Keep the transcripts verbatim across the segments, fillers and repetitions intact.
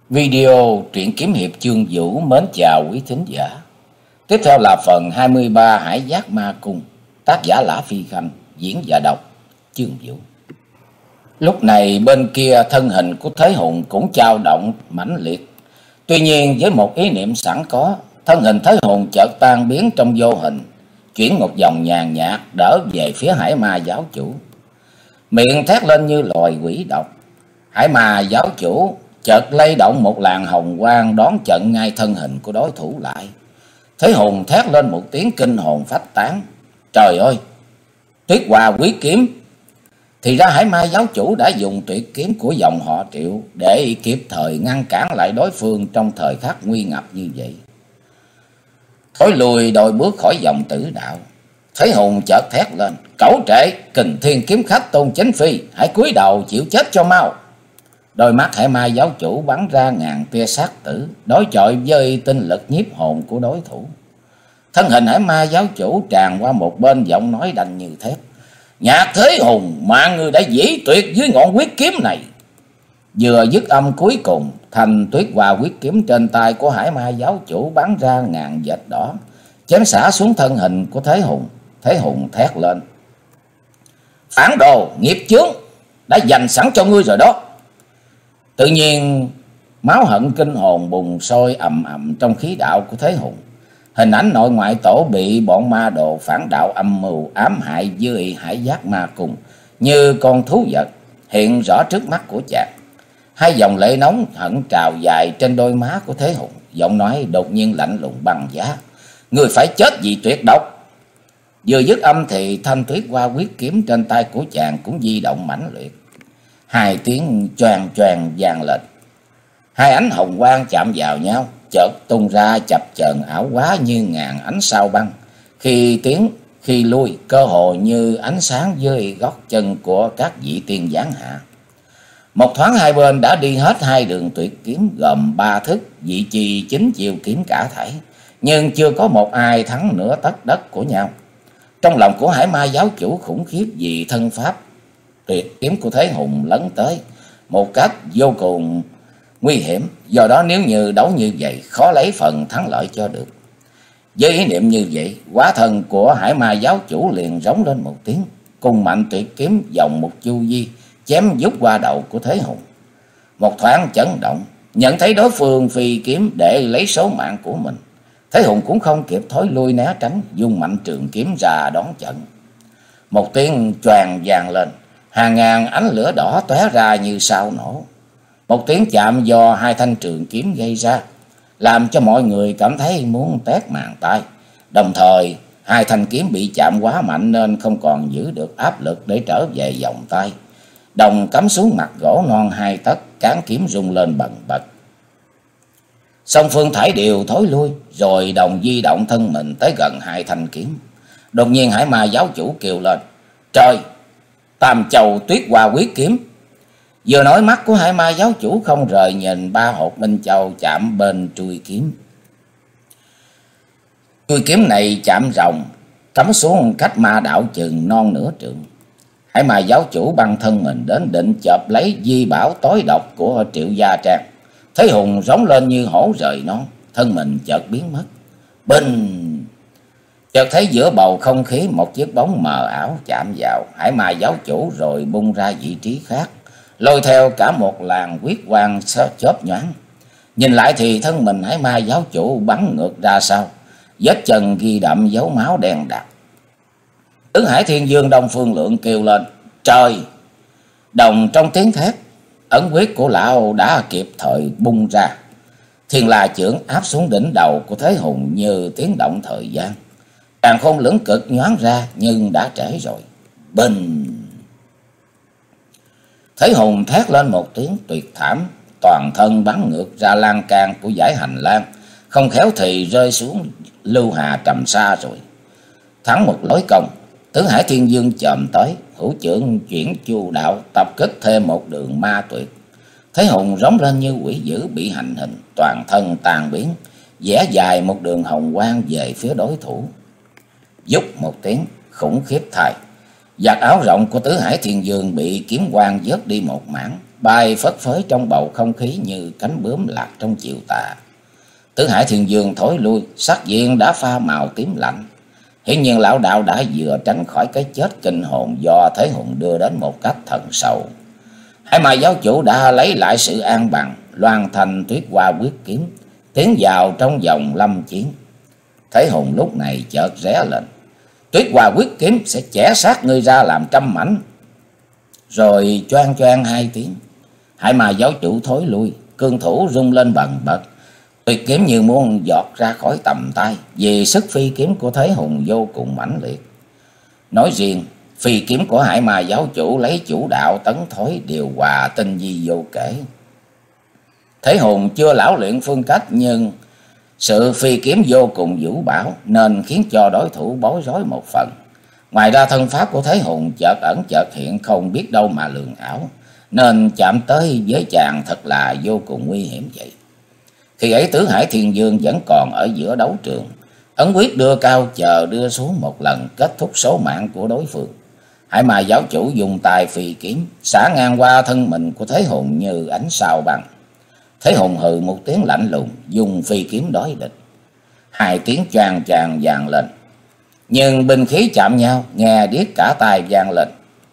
Video truyện kiếm hiệp chương Vũ mến chào quý thính giả. Tiếp theo là phần hai mươi ba Hải Giác Ma Cung, tác giả Lã Phi Khanh, diễn và đọc chương Vũ. Lúc này bên kia thân hình của Thế Hùng cũng dao động mãnh liệt. Tuy nhiên với một ý niệm sẵn có, thân hình Thế Hùng chợt tan biến trong vô hình, chuyển một vòng nhàn nhạt đỡ về phía Hải Ma giáo chủ. Miệng thét lên như loài quỷ độc. Hải Ma giáo chủ chợt lay động một làn hồng quang đón chặn ngay thân hình của đối thủ lại. Thế Hùng thét lên một tiếng kinh hồn phách tán. Trời ơi! Tuyết Hoa Quý Kiếm! Thì ra Hải Ma giáo chủ đã dùng tuyệt kiếm của dòng họ Triệu để kịp thời ngăn cản lại đối phương trong thời khắc nguy ngập như vậy. Thối lùi đôi bước khỏi dòng tử đạo. Thế Hùng chợt thét lên. Cẩu trệ! Kình Thiên kiếm khách Tôn Chánh Phi! Hãy cúi đầu chịu chết cho mau! Đôi mắt Hải Ma giáo chủ bắn ra ngàn tia sát tử, đối chọi với tinh lực nhiếp hồn của đối thủ. Thân hình Hải Ma giáo chủ tràn qua một bên, giọng nói đanh như thép. Nhạc Thế Hùng, mạng người đã dĩ tuyệt dưới ngọn quyết kiếm này. Vừa dứt âm cuối cùng, thành Tuyết Hoa quyết kiếm trên tay của Hải Ma giáo chủ bắn ra ngàn vệt đỏ, chém xả xuống thân hình của Thế Hùng. Thế Hùng thét lên. Phản đồ, nghiệp chướng, đã dành sẵn cho ngươi rồi đó. Tự nhiên máu hận kinh hồn bùng sôi ầm ầm trong khí đạo của Thế Hùng. Hình ảnh nội ngoại tổ bị bọn ma đồ phản đạo âm mưu ám hại dưới Hải Giác Ma Cung như con thú vật hiện rõ trước mắt của chàng. Hai dòng lệ nóng hận trào dài trên đôi má của Thế Hùng, giọng nói đột nhiên lạnh lùng băng giá. Người phải chết vì tuyệt độc. Vừa dứt âm thì thanh Tuyết Hoa quyết kiếm trên tay của chàng cũng di động mãnh liệt. Hai tiếng choàng choàng vang lên. Hai ánh hồng quang chạm vào nhau, chợt tung ra chập chờn ảo quá như ngàn ánh sao băng. Khi tiến, khi lui, cơ hồ như ánh sáng dưới gót chân của các vị tiên giáng hạ. Một thoáng hai bên đã đi hết hai đường tuyệt kiếm gồm ba thức, vị trì chính chiều kiếm cả thảy, nhưng chưa có một ai thắng nửa tấc đất của nhau. Trong lòng của Hải Ma giáo chủ khủng khiếp vì thân pháp tuyệt kiếm của Thế Hùng lấn tới một cách vô cùng nguy hiểm. Do đó nếu như đấu như vậy, khó lấy phần thắng lợi cho được. Với ý niệm như vậy, hóa thân của Hải Ma giáo chủ liền rống lên một tiếng, cùng mạnh tuyệt kiếm vòng một chu vi chém vút qua đầu của Thế Hùng. Một thoáng chấn động, nhận thấy đối phương phi kiếm để lấy số mạng của mình, Thế Hùng cũng không kịp thối lui né tránh, dùng mạnh trường kiếm ra đón trận. Một tiếng choàng vang lên, hàng ngàn ánh lửa đỏ tóe ra như sao nổ. Một tiếng chạm do hai thanh trường kiếm gây ra, làm cho mọi người cảm thấy muốn tét màng tai. Đồng thời, hai thanh kiếm bị chạm quá mạnh nên không còn giữ được áp lực để trở về vòng tay. Đồng cắm xuống mặt gỗ non hai tấc, cán kiếm rung lên bần bật. Song phương thải đều thối lui, rồi đồng di động thân mình tới gần hai thanh kiếm. Đột nhiên Hải Ma giáo chủ kêu lên. Trời! Tam Châu Tuyết Hoa quyết kiếm! Vừa nói mắt của Hải Ma giáo chủ không rời nhìn ba hột minh châu chạm bên chuôi kiếm. Chuôi kiếm này chạm rồng, cắm xuống cách ma đạo chừng non nửa trượng. Hải Ma giáo chủ băng thân mình đến định chộp lấy di bảo tối độc của Triệu Gia Trang. Thế Hùng rống lên như hổ rời non, thân mình chợt biến mất. Bình! Chợt thấy giữa bầu không khí một chiếc bóng mờ ảo chạm vào Hải Ma giáo chủ rồi bung ra vị trí khác, lôi theo cả một làn huyết quang chớp nhoáng. Nhìn lại thì thân mình Hải Ma giáo chủ bắn ngược ra sau, vết chân ghi đậm dấu máu đen đặc. Tứ Hải Thiên Dương Đông Phương Lượng kêu lên. Trời! Đồng trong tiếng thét, ẩn quyết của lão đã kịp thời bung ra. Thiên La chưởng áp xuống đỉnh đầu của Thế Hùng như tiếng động thời gian. Càn khôn lưỡng cực nhoáng ra nhưng đã trễ rồi. Bình! Thế Hùng thét lên một tiếng tuyệt thảm, toàn thân bắn ngược ra lan can của dãy hành lang, không khéo thì rơi xuống lưu hà trầm xa rồi. Thắng một lối công, Tứ Hải Thiên Dương chồm tới, hữu chưởng chuyển chu đạo tập kích thêm một đường ma tuyệt. Thế Hùng rống lên như quỷ dữ bị hành hình, toàn thân tàn biến, vẽ dài một đường hồng quang về phía đối thủ. Dúc một tiếng khủng khiếp thay, vạt áo rộng của Tứ Hải Thiên Dương bị kiếm quang vớt đi một mảng, bay phất phới trong bầu không khí như cánh bướm lạc trong chiều tà. Tứ Hải Thiên Dương thối lui, sắc diện đã pha màu tím lạnh. Hiển nhiên lão đạo đã vừa tránh khỏi cái chết kinh hồn do Thế Hùng đưa đến một cách thần sầu. Hải Ma giáo chủ đã lấy lại sự an bằng, loan thành Tuyết Hoa quyết kiếm, tiến vào trong vòng lâm chiến. Thế Hùng lúc này chợt ré lên: Tuyết Hoa quyết kiếm sẽ chẻ xác ngươi ra làm trăm mảnh. Rồi choang choang hai tiếng, Hải Ma giáo chủ thối lui, cương thủ rung lên bần bật. Tuyệt kiếm như muốn giọt ra khỏi tầm tay, vì sức phi kiếm của Thế Hùng vô cùng mãnh liệt. Nói riêng, phi kiếm của Hải Ma giáo chủ lấy chủ đạo tấn thối điều hòa tinh vi vô kể. Thế Hùng chưa lão luyện phương cách, nhưng sự phi kiếm vô cùng vũ bão nên khiến cho đối thủ bối rối một phần. Ngoài ra thân pháp của Thế Hùng chợt ẩn chợt hiện, không biết đâu mà lường ảo, nên chạm tới với chàng thật là vô cùng nguy hiểm vậy. Khi ấy Tứ Hải Thiên Dương vẫn còn ở giữa đấu trường, ấn quyết đưa cao chờ đưa xuống một lần, kết thúc số mạng của đối phương. Hải Ma giáo chủ dùng tài phi kiếm xả ngang qua thân mình của Thế Hùng như ánh sao băng. Thế Hùng hừ một tiếng lạnh lùng, dùng phi kiếm đối địch. Hai tiếng choàng choàng vang lên, nhưng binh khí chạm nhau nghe điếc cả tai vang lên.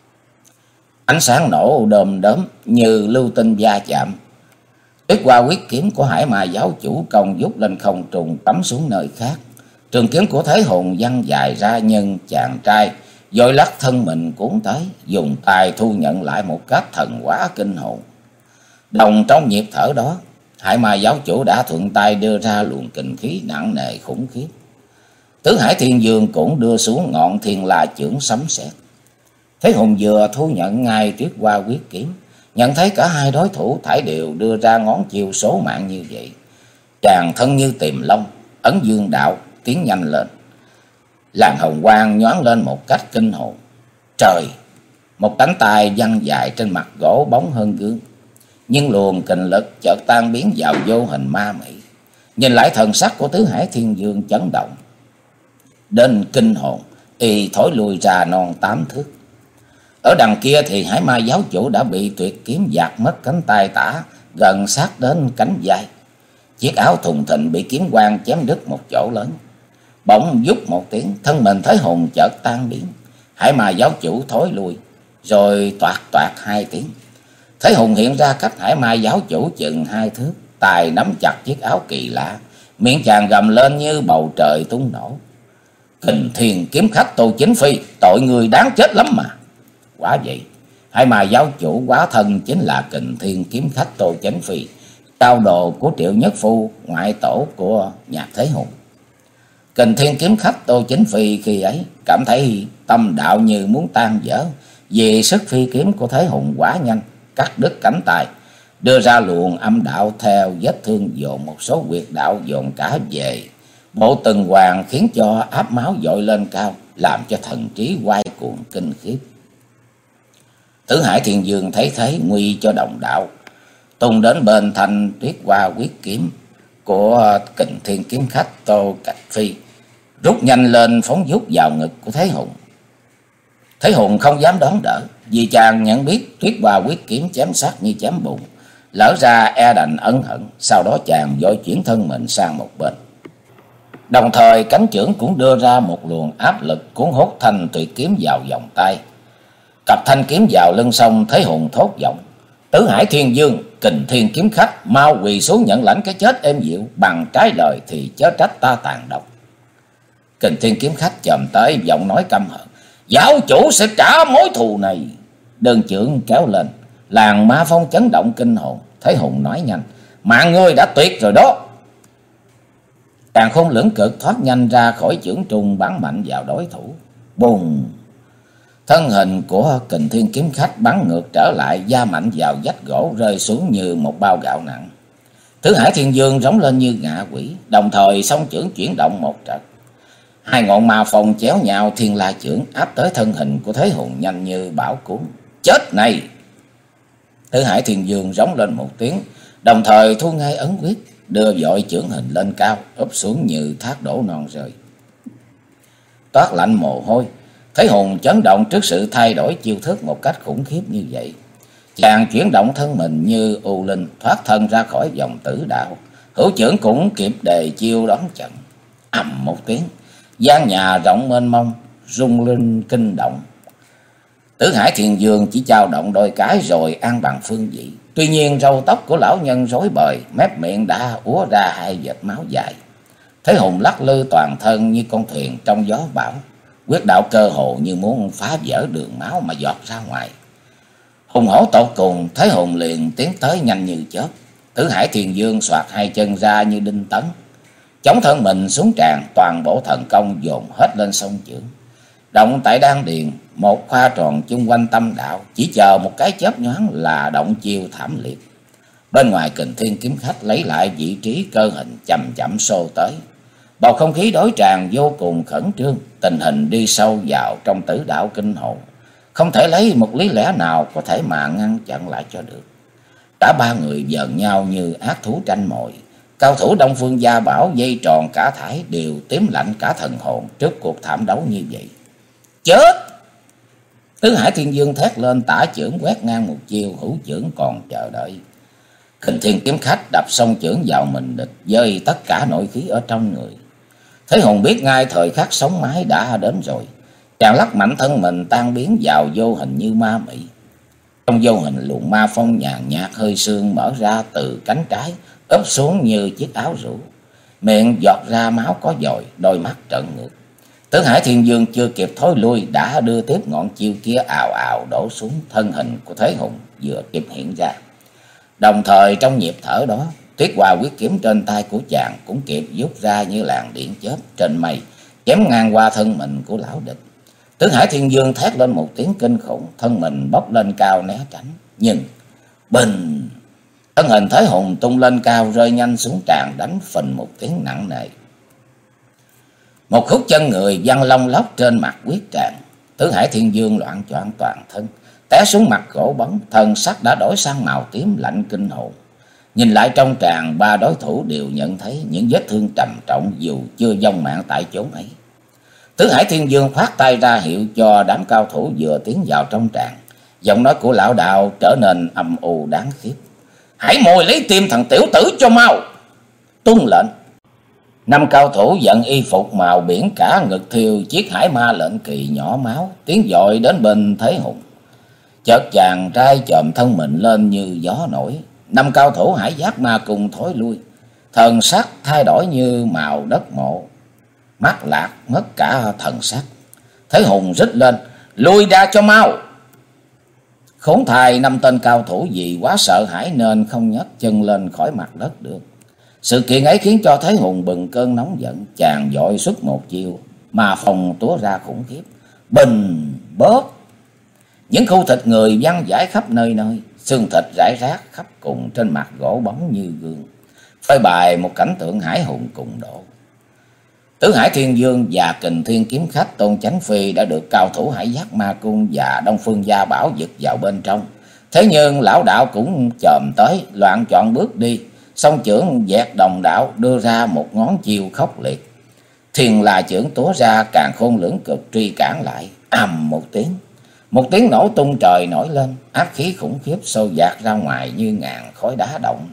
Ánh sáng nổ đom đóm như lưu tinh va chạm. Tuyết Hoa quyết kiếm của Hải Ma giáo chủ công vút lên không trung, cắm xuống nơi khác. Trường kiếm của Thế Hùng văng dài ra, nhưng chàng trai vội lắc thân mình cuốn tới, dùng tay thu nhận lại một cách thần hóa kinh hồn. Đồng trong nhịp thở đó, Hải Ma giáo chủ đã thuận tay đưa ra luồng kình khí nặng nề khủng khiếp. Tứ Hải Thiên Dương cũng đưa xuống ngọn Thiên La chưởng sấm sét. Thế Hùng vừa thu nhận ngay Tuyết Hoa quyết kiếm, nhận thấy cả hai đối thủ thảy đều đưa ra ngón chiêu số mạng như vậy. Chàng thân như tìm long, ấn dương đạo tiến nhanh lên. Làn hồng quang nhoáng lên một cách kinh hồn. Trời! Một cánh tay văng dài trên mặt gỗ bóng hơn gương, nhưng luồng kình lực chợt tan biến vào vô hình ma mị. Nhìn lại thần sắc của Tứ Hải Thiên Dương chấn động đến kinh hồn, y thối lui ra non tám thước. Ở đằng kia thì Hải Ma giáo chủ đã bị tuyệt kiếm dạt mất cánh tay tả, gần sát đến cánh vai. Chiếc áo thùng thình bị kiếm quang chém đứt một chỗ lớn. Bỗng vút một tiếng, thân mình Thế Hùng chợt tan biến. Hải Ma giáo chủ thối lui, rồi toạc toạc hai tiếng. Thế Hùng hiện ra cách Hải Ma giáo chủ chừng hai thước, tài nắm chặt chiếc áo kỳ lạ, miệng chàng gầm lên như bầu trời tung nổ: Kình Thiên kiếm khách Tô Chính Phi, tội người đáng chết lắm mà. Quả vậy, Hải Ma giáo chủ quá thân chính là Kình Thiên kiếm khách Tô Chính Phi, cao đồ của Triệu Nhất Phu, ngoại tổ của Nhạc Thế Hùng. Kình Thiên kiếm khách Tô Chính Phi khi ấy cảm thấy tâm đạo như muốn tan vỡ, vì sức phi kiếm của Thế Hùng quá nhanh, cắt đứt cánh tay, đưa ra luồng âm đạo theo vết thương dồn một số huyệt đạo dồn cả về bộ tuần hoàn, khiến cho áp máu dội lên cao, làm cho thần trí quay cuồng kinh khiếp. Tứ Hải Thiên Dương thấy thế nguy cho đồng đạo, tung đến bên thanh Tuyết Hoa quyết kiếm của Kình Thiên kiếm khách Tô Cạch Phi, rút nhanh lên phóng vút vào ngực của Thế Hùng. Thế Hùng không dám đón đỡ, vì chàng nhận biết Tuyết Hoa quyết kiếm chém sát như chém bùn, lỡ ra e đành ân hận. Sau đó chàng vội chuyển thân mình sang một bên, đồng thời cánh chưởng cũng đưa ra một luồng áp lực cuốn hút thanh tuyệt kiếm vào vòng tay. Cặp thanh kiếm vào lưng xong, Thế Hùng thốt giọng: Tứ Hải Thiên Dương, Kình Thiên kiếm khách, mau quỳ xuống nhận lãnh cái chết êm dịu, bằng trái lời thì chớ trách ta tàn độc. Kình Thiên kiếm khách chồm tới, giọng nói căm hận: Giáo chủ sẽ trả mối thù này. Đơn chưởng kéo lên, làn ma phong chấn động kinh hồn. Thế Hùng nói nhanh: Mạng ngươi đã tuyệt rồi đó. Càng khôn lưỡng cực thoát nhanh ra khỏi chưởng trùng, bắn mạnh vào đối thủ. Bùng! Thân hình của Kình Thiên kiếm khách bắn ngược trở lại, da mạnh vào vách gỗ, rơi xuống như một bao gạo nặng. Tứ Hải Thiên Dương rống lên như ngạ quỷ, đồng thời song chưởng chuyển động một trận. Hai ngọn ma phong chéo nhau, Thiên La chưởng áp tới thân hình của Thế Hùng nhanh như bão cuốn. Chết này! Tứ Hải Thiên Dương rống lên một tiếng, đồng thời thu ngay ấn quyết, đưa vội chưởng hình lên cao, úp xuống như thác đổ non rơi. Toát lạnh mồ hôi, Thế Hùng chấn động trước sự thay đổi chiêu thức một cách khủng khiếp như vậy. Chàng chuyển động thân mình như u linh thoát thân ra khỏi vòng tử đạo. Hữu chưởng cũng kịp đề chiêu đón trận. Ầm một tiếng, gian nhà rộng mênh mông, rung linh kinh động. Tử Hải Thiền Dương chỉ chao động đôi cái rồi an bằng phương vị. Tuy nhiên râu tóc của lão nhân rối bời, mép miệng đã úa ra hai vệt máu dài. Thế Hùng lắc lư toàn thân như con thuyền trong gió bão. Quyết đạo cơ hồ như muốn phá vỡ đường máu mà giọt ra ngoài. Hùng hổ tột cùng, Thế Hùng liền tiến tới nhanh như chớp. Tử Hải Thiền Dương xoạc hai chân ra như đinh tấn, chống thân mình xuống tràn, toàn bộ thần công dồn hết lên sông chưởng. Động tại đan điền, một khoa tròn chung quanh tâm đạo, chỉ chờ một cái chớp nhoáng là động chiêu thảm liệt. Bên ngoài Kình Thiên kiếm khách lấy lại vị trí cơ hình, chậm chậm xô tới. Bầu không khí đối tràn vô cùng khẩn trương, tình hình đi sâu vào trong tử đạo kinh hồn, không thể lấy một lý lẽ nào có thể mà ngăn chặn lại cho được. Cả ba người giờn nhau như ác thú tranh mồi. Cao thủ Đông Phương Gia Bảo dây tròn cả thải đều tím lạnh cả thần hồn trước cuộc thảm đấu như vậy. Chết! Tứ Hải Thiên Dương thét lên, tả chưởng quét ngang một chiêu, hữu chưởng còn chờ đợi. Kình Thiên kiếm khách đập song chưởng vào mình địch, dơi tất cả nội khí ở trong người. Thế Hùng biết ngay thời khắc sống mái đã đến rồi. Chàng lắc mạnh thân mình tan biến vào vô hình như ma mị. Trong vô hình luồng ma phong nhàn nhạt hơi sương mở ra từ cánh trái, ấp xuống như chiếc áo rủ. Miệng giọt ra máu có dòi, đôi mắt trợn ngược. Tứ Hải Thiên Dương chưa kịp thối lui đã đưa tiếp ngọn chiêu kia ào ào đổ xuống. Thân hình của Thế Hùng vừa kịp hiện ra. Đồng thời trong nhịp thở đó, Tuyết Hoa Quyết kiếm trên tay của chàng cũng kịp rút ra như làn điện chớp trên mây, chém ngang qua thân mình của lão địch. Tứ Hải Thiên Dương thét lên một tiếng kinh khủng, thân mình bốc lên cao né tránh. Nhưng bình, thân hình Thế Hùng tung lên cao rơi nhanh xuống tràn, đánh phình một tiếng nặng nề. Một khúc chân người văng long lóc trên mặt quyết tràng. Tứ Hải Thiên Dương loạn choạng toàn thân, té xuống mặt gỗ bóng, thân sắc đã đổi sang màu tím lạnh kinh hồn. Nhìn lại trong tràng, ba đối thủ đều nhận thấy những vết thương trầm trọng dù chưa vong mạng tại chỗ ấy. Tứ Hải Thiên Dương khoát tay ra hiệu cho đám cao thủ vừa tiến vào trong tràng. Giọng nói của lão đạo trở nên âm u đáng khiếp. Hãy mồi lấy tim thằng tiểu tử cho mau. Tuân lệnh. Năm cao thủ giận y phục màu biển cả ngực thiêu chiếc hải ma lệnh kỳ nhỏ máu, tiến dội đến bên Thế Hùng. Chợt chàng trai chồm thân mình lên như gió nổi. Năm cao thủ hải giác ma cùng thối lui, thần sắc thay đổi như màu đất mộ, mắt lạc mất cả thần sắc. Thế Hùng rít lên, lui ra cho mau. Khốn thay, năm tên cao thủ vì quá sợ hãi nên không nhấc chân lên khỏi mặt đất được. Sự kiện ấy khiến cho Thế Hùng bừng cơn nóng giận, chàng vội xuất một chiêu mà phòng túa ra khủng khiếp. Bình bóp, những khu thịt người văng vãi khắp nơi nơi, xương thịt rải rác khắp cùng trên mặt gỗ bóng như gương, phơi bày một cảnh tượng hải hùng cùng độ. Tứ Hải Thiên Dương và Kình Thiên kiếm khách Tôn Chánh Phi đã được cao thủ Hải Giác Ma Cung và Đông Phương Gia Bảo giật vào bên trong. Thế nhưng lão đạo cũng chồm tới, loạn chọn bước đi, song chưởng dẹt đồng đạo đưa ra một ngón chiêu khốc liệt. Thiên là chưởng túa ra, càng khôn lưỡng cực truy cản lại. Ầm một tiếng, một tiếng nổ tung trời nổi lên, ác khí khủng khiếp xô dạt ra ngoài như ngàn khói đá động.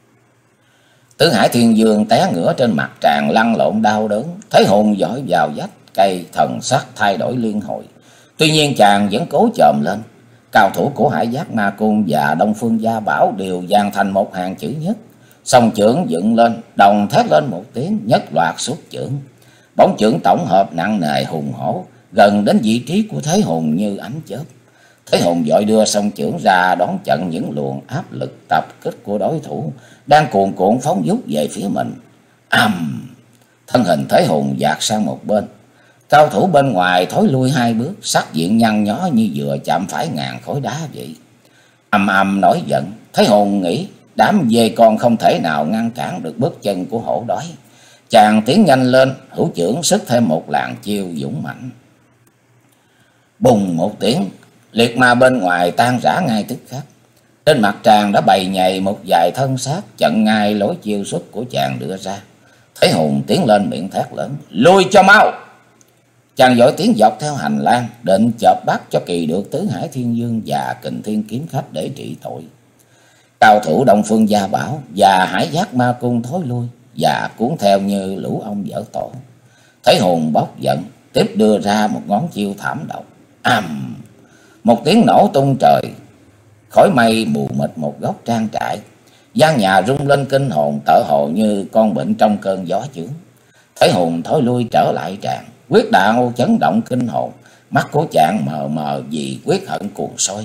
Tứ Hải Thiên Dương té ngửa trên mặt tràn lăn lộn đau đớn. Thế Hùng dõi vào vách cây, thần sắc thay đổi liên hồi. Tuy nhiên chàng vẫn cố chồm lên. Cao thủ của Hải Giác Ma Cung và Đông Phương Gia Bảo đều dàn thành một hàng chữ nhất. Song chưởng dựng lên, đồng thét lên một tiếng, nhất loạt xuất chưởng. Bóng chưởng tổng hợp nặng nề hùng hổ, gần đến vị trí của Thế Hùng như ánh chớp. Thế Hùng vội đưa song chưởng ra đón chặn những luồng áp lực tập kích của đối thủ đang cuồn cuộn phóng dút về phía mình. Ầm, thân hình Thế Hùng dạt sang một bên. Cao thủ bên ngoài thối lui hai bước, sắc diện nhăn nhó như vừa chạm phải ngàn khối đá vậy. Ầm ầm nổi giận, Thế Hùng nghĩ đám dê con không thể nào ngăn cản được bước chân của hổ đói. Chàng tiến nhanh lên, hữu chưởng sức thêm một làn chiêu dũng mạnh. Bùng một tiếng, liệt ma bên ngoài tan rã ngay tức khắc. Trên mặt tràng đã bày nhầy một vài thân xác chặn ngay lối chiêu xuất của chàng đưa ra. Thế Hùng tiến lên miệng thét lớn, lui cho mau. Chàng vội tiến dọc theo hành lang, định chợp bắt cho kỳ được Tứ Hải Thiên Dương và Kình Thiên Kiếm Khách để trị tội. Cao thủ Đông Phương Gia Bảo và Hải Giác Ma Cung thối lui và cuốn theo như lũ ong dở tổ. Thế Hùng bốc giận, tiếp đưa ra một ngón chiêu thảm độc. Ầm! Một tiếng nổ tung trời, khói mây mù mịt một góc trang trại. Gian nhà rung lên kinh hồn, tở hồ như con bệnh trong cơn gió chướng. Thế Hùng thối lui trở lại tràng, quyết đạo chấn động kinh hồn, mắt của chàng mờ mờ vì quyết hận cuồng sôi.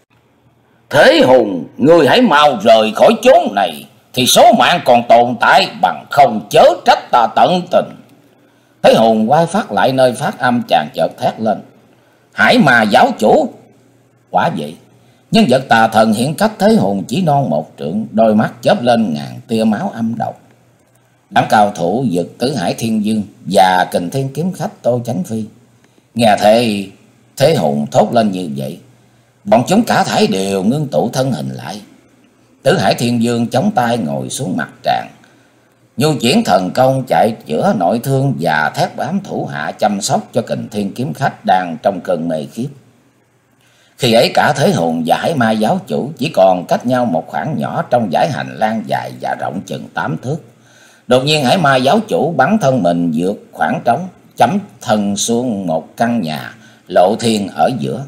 Thế Hùng, ngươi hãy mau rời khỏi chốn này, thì số mạng còn tồn tại, bằng không chớ trách ta tận tình. Thế Hùng quay phát lại nơi phát âm, chàng chợt thét lên. Hải Ma giáo chủ! Quả vậy, nhân vật tà thần hiện cách Thế Hùng chỉ non một trượng, đôi mắt chớp lên ngàn tia máu âm độc. Đám cao thủ giật Tứ Hải Thiên Dương và Kình Thiên Kiếm Khách Tô Chánh Phi nghe thế Thế Hùng thốt lên như vậy, bọn chúng cả thảy đều ngưng tụ thân hình lại. Tứ Hải Thiên Dương chống tay ngồi xuống mặt tràng, nhu chuyển thần công chạy chữa nội thương và thét bám thủ hạ chăm sóc cho Kình Thiên Kiếm Khách đang trong cơn mê khiếp. Khi ấy cả Thế Hùng và Hải Ma giáo chủ chỉ còn cách nhau một khoảng nhỏ trong dãy hành lang dài và rộng chừng tám thước. Đột nhiên Hải Ma giáo chủ bắn thân mình vượt khoảng trống, chấm thân xuống một căn nhà lộ thiên ở giữa.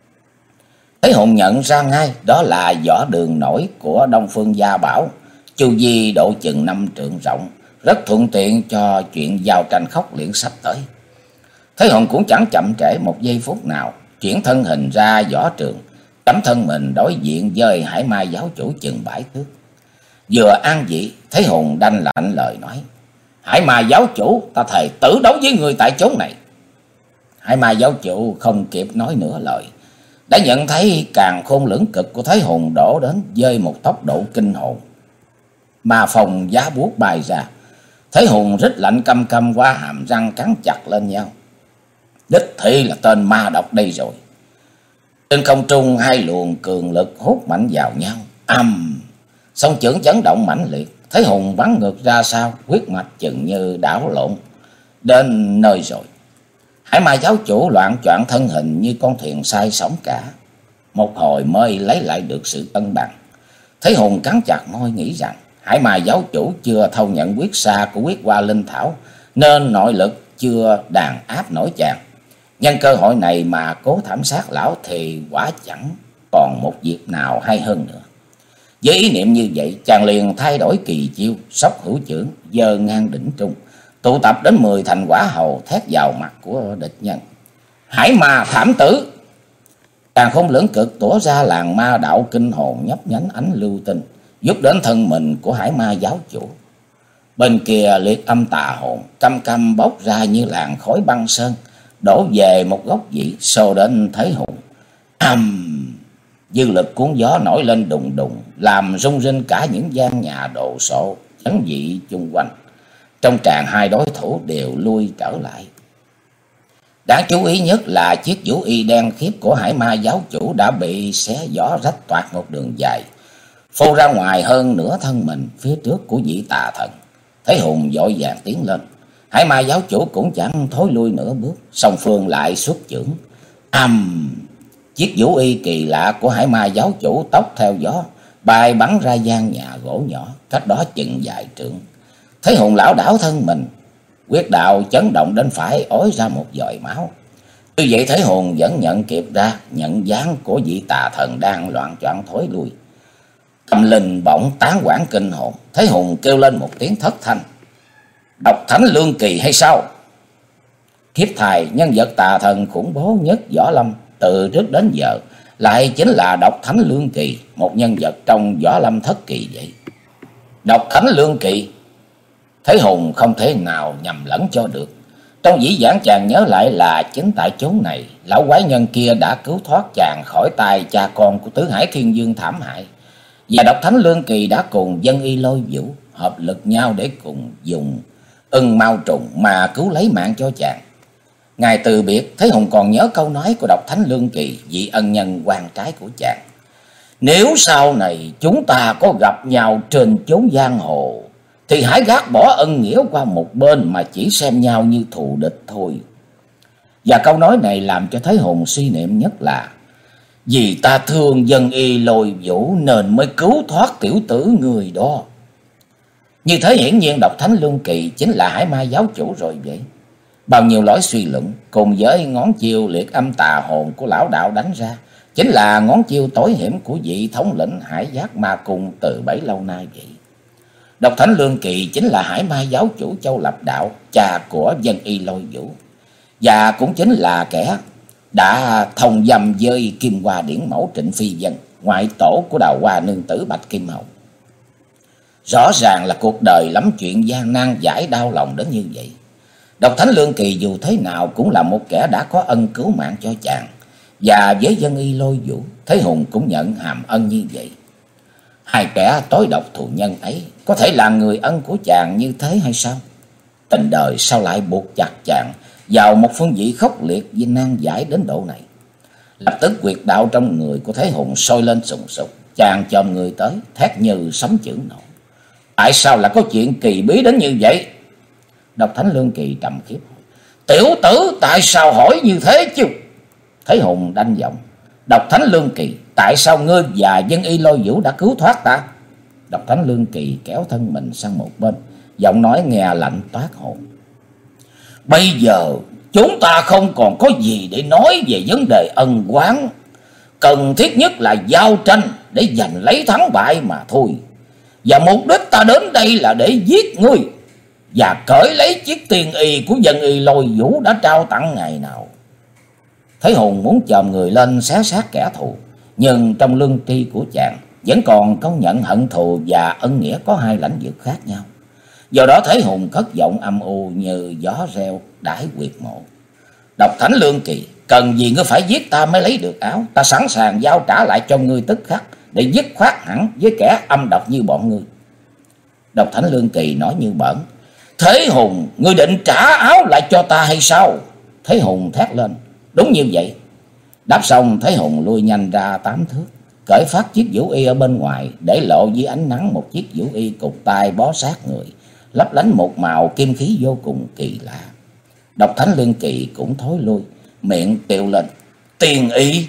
Thế Hùng nhận ra ngay đó là võ đường nổi của Đông Phương Gia Bảo, chu vi độ chừng năm trượng rộng, rất thuận tiện cho chuyện giao tranh khốc liệt sắp tới. Thế Hùng cũng chẳng chậm trễ một giây phút nào, chuyển thân hình ra võ trường, cắm thân mình đối diện với Hải Ma giáo chủ chừng bảy thước. Vừa an vị, Thế Hùng đanh lạnh lời nói. Hải Ma giáo chủ, ta thề tử đấu với người tại chốn này. Hải Ma giáo chủ không kịp nói nửa lời, đã nhận thấy càn khôn lưỡng cực của Thế Hùng đổ đến với một tốc độ kinh hồn. Mà phòng giá buốt bay ra, Thế Hùng rít lạnh căm căm qua hàm răng cắn chặt lên nhau. Đích thị là tên ma độc đây rồi. Trên không trung hai luồng cường lực hút mạnh vào nhau. Âm! Song chưởng chấn động mãnh liệt, Thế Hùng bắn ngược ra sau, huyết mạch chừng như đảo lộn. Đến nơi rồi. Hải Ma giáo chủ loạn choạng thân hình như con thuyền say sóng cả. Một hồi mới lấy lại được sự cân bằng. Thế Hùng cắn chặt môi nghĩ rằng Hải Ma giáo chủ chưa thâu nhận quyết xa của quyết hoa linh thảo, nên nội lực chưa đàn áp nổi chàng. Nhân cơ hội này mà cố thảm sát lão thì quả chẳng còn một việc nào hay hơn nữa. Với ý niệm như vậy, chàng liền thay đổi kỳ chiêu, sóc hữu chưởng, giơ ngang đỉnh trung, tụ tập đến mười thành quả hầu thét vào mặt của địch nhân. Hải Ma thảm tử! Càng không lưỡng cực tủa ra làn ma đạo kinh hồn nhấp nhánh ánh lưu tinh, giúp đến thân mình của Hải Ma giáo chủ. Bên kia liệt âm tà hồn căm căm bốc ra như làn khói băng sơn, đổ về một góc dĩ xô đến Thế Hùng. Âm! Dư lực cuốn gió nổi lên đùng đùng, làm rung rinh cả những gian nhà đồ sộ chấn dị chung quanh. Trong tràng hai đối thủ đều lui trở lại. Đáng chú ý nhất là chiếc vũ y đen khiếp của Hải Ma giáo chủ đã bị xé gió rách toạc một đường dài, phô ra ngoài hơn nửa thân mình phía trước của vị tà thần. Thế Hùng vội vàng tiến lên. Hải Ma giáo chủ cũng chẳng thối lui nửa bước, song phương lại xuất chưởng. Âm! Chiếc vũ y kỳ lạ của Hải Ma giáo chủ tốc theo gió, bay bắn ra gian nhà gỗ nhỏ, cách đó chừng vài trượng. Thế Hùng lão đảo thân mình, quyết đạo chấn động đến phải ói ra một dòi máu. Tuy vậy Thế Hùng vẫn nhận kịp ra nhận dáng của vị tà thần đang loạn choạng thối lui. Tâm linh bỗng tán quản kinh hồn, Thế Hùng kêu lên một tiếng thất thanh. Độc Thánh Lương Kỳ hay sao? Kiếp thầy, nhân vật tà thần khủng bố nhất võ lâm từ trước đến giờ lại chính là Độc Thánh Lương Kỳ, một nhân vật trong võ lâm thất kỳ vậy. Độc Thánh Lương Kỳ? Thế Hùng không thể nào nhầm lẫn cho được. Trong dĩ vãng chàng nhớ lại là chính tại chốn này, lão quái nhân kia đã cứu thoát chàng khỏi tay cha con của Tứ Hải Thiên Dương thảm hại. Và Độc Thánh Lương Kỳ đã cùng dân y Lôi Vũ hợp lực nhau để cùng dùng ưng mau trùng mà cứu lấy mạng cho chàng. Ngày từ biệt, Thế Hùng còn nhớ câu nói của Độc Thánh Lương Kỳ, vị ân nhân quan trái của chàng. Nếu sau này chúng ta có gặp nhau trên chốn giang hồ, thì hãy gác bỏ ân nghĩa qua một bên mà chỉ xem nhau như thù địch thôi. Và câu nói này làm cho Thế Hùng suy niệm nhất là: vì ta thương dân y Lôi Vũ nên mới cứu thoát tiểu tử người đó. Như thế hiển nhiên Độc Thánh Lương Kỳ chính là Hải Ma giáo chủ rồi vậy. Bao nhiêu lối suy luận cùng với ngón chiêu liệt âm tà hồn của lão đạo đánh ra chính là ngón chiêu tối hiểm của vị thống lĩnh Hải Giác Ma Cung từ bấy lâu nay vậy. Độc Thánh Lương Kỳ chính là Hải Ma giáo chủ Châu Lập Đạo, cha của dân y Lôi Vũ, và cũng chính là kẻ đã thông dâm với Kim Hoa Điển Mẫu Trịnh Phi Vân, ngoại tổ của Đào Hoa nương tử Bạch Kim Hồng. Rõ ràng là cuộc đời lắm chuyện gian nan giải đau lòng đến như vậy. Độc Thánh Lương Kỳ dù thế nào cũng là một kẻ đã có ân cứu mạng cho chàng, và với dân y Lôi Vũ, Thế Hùng cũng nhận hàm ân như vậy. Hai kẻ tối độc thù nhân ấy có thể là người ân của chàng như thế hay sao? Tình đời sao lại buộc chặt chàng vào một phương vị khốc liệt vì nan giải đến độ này? Lập tức quyệt đạo trong người của Thế Hùng sôi lên sùng sục. Chàng chồm người tới, thét như sấm chữ nổ: tại sao lại có chuyện kỳ bí đến như vậy? Độc Thánh Lương Kỳ trầm khiếp: tiểu tử, tại sao hỏi như thế chứ? Thế Hùng đanh giọng: Độc Thánh Lương Kỳ, tại sao ngươi và dân y Lôi Vũ đã cứu thoát ta? Độc Thánh Lương Kỳ kéo thân mình sang một bên, giọng nói nghe lạnh toát hồn: bây giờ chúng ta không còn có gì để nói về vấn đề ân oán, cần thiết nhất là giao tranh để giành lấy thắng bại mà thôi. Và mục đích ta đến đây là để giết ngươi và cởi lấy chiếc tiền y của dân y Lôi Vũ đã trao tặng ngày nào. Thế Hùng muốn chồm người lên xé xác kẻ thù, nhưng trong lương tri của chàng vẫn còn công nhận hận thù và ân nghĩa có hai lãnh vực khác nhau. Do đó Thế Hùng cất giọng âm u như gió reo đãi quyệt mộ: Độc Thánh Lương Kỳ, cần gì ngươi phải giết ta mới lấy được áo? Ta sẵn sàng giao trả lại cho ngươi tức khắc, để dứt khoát hẳn với kẻ âm độc như bọn ngươi. Độc Thánh Lương Kỳ nói như bỡn: Thế Hùng, ngươi định trả áo lại cho ta hay sao? Thế Hùng thét lên: đúng như vậy. Đáp xong, Thế Hùng lui nhanh ra tám thước, cởi phát chiếc vũ y ở bên ngoài, để lộ dưới ánh nắng một chiếc vũ y cục tay bó sát người, lấp lánh một màu kim khí vô cùng kỳ lạ. Độc Thánh Lương Kỳ cũng thối lui, miệng kêu lên: tiền y!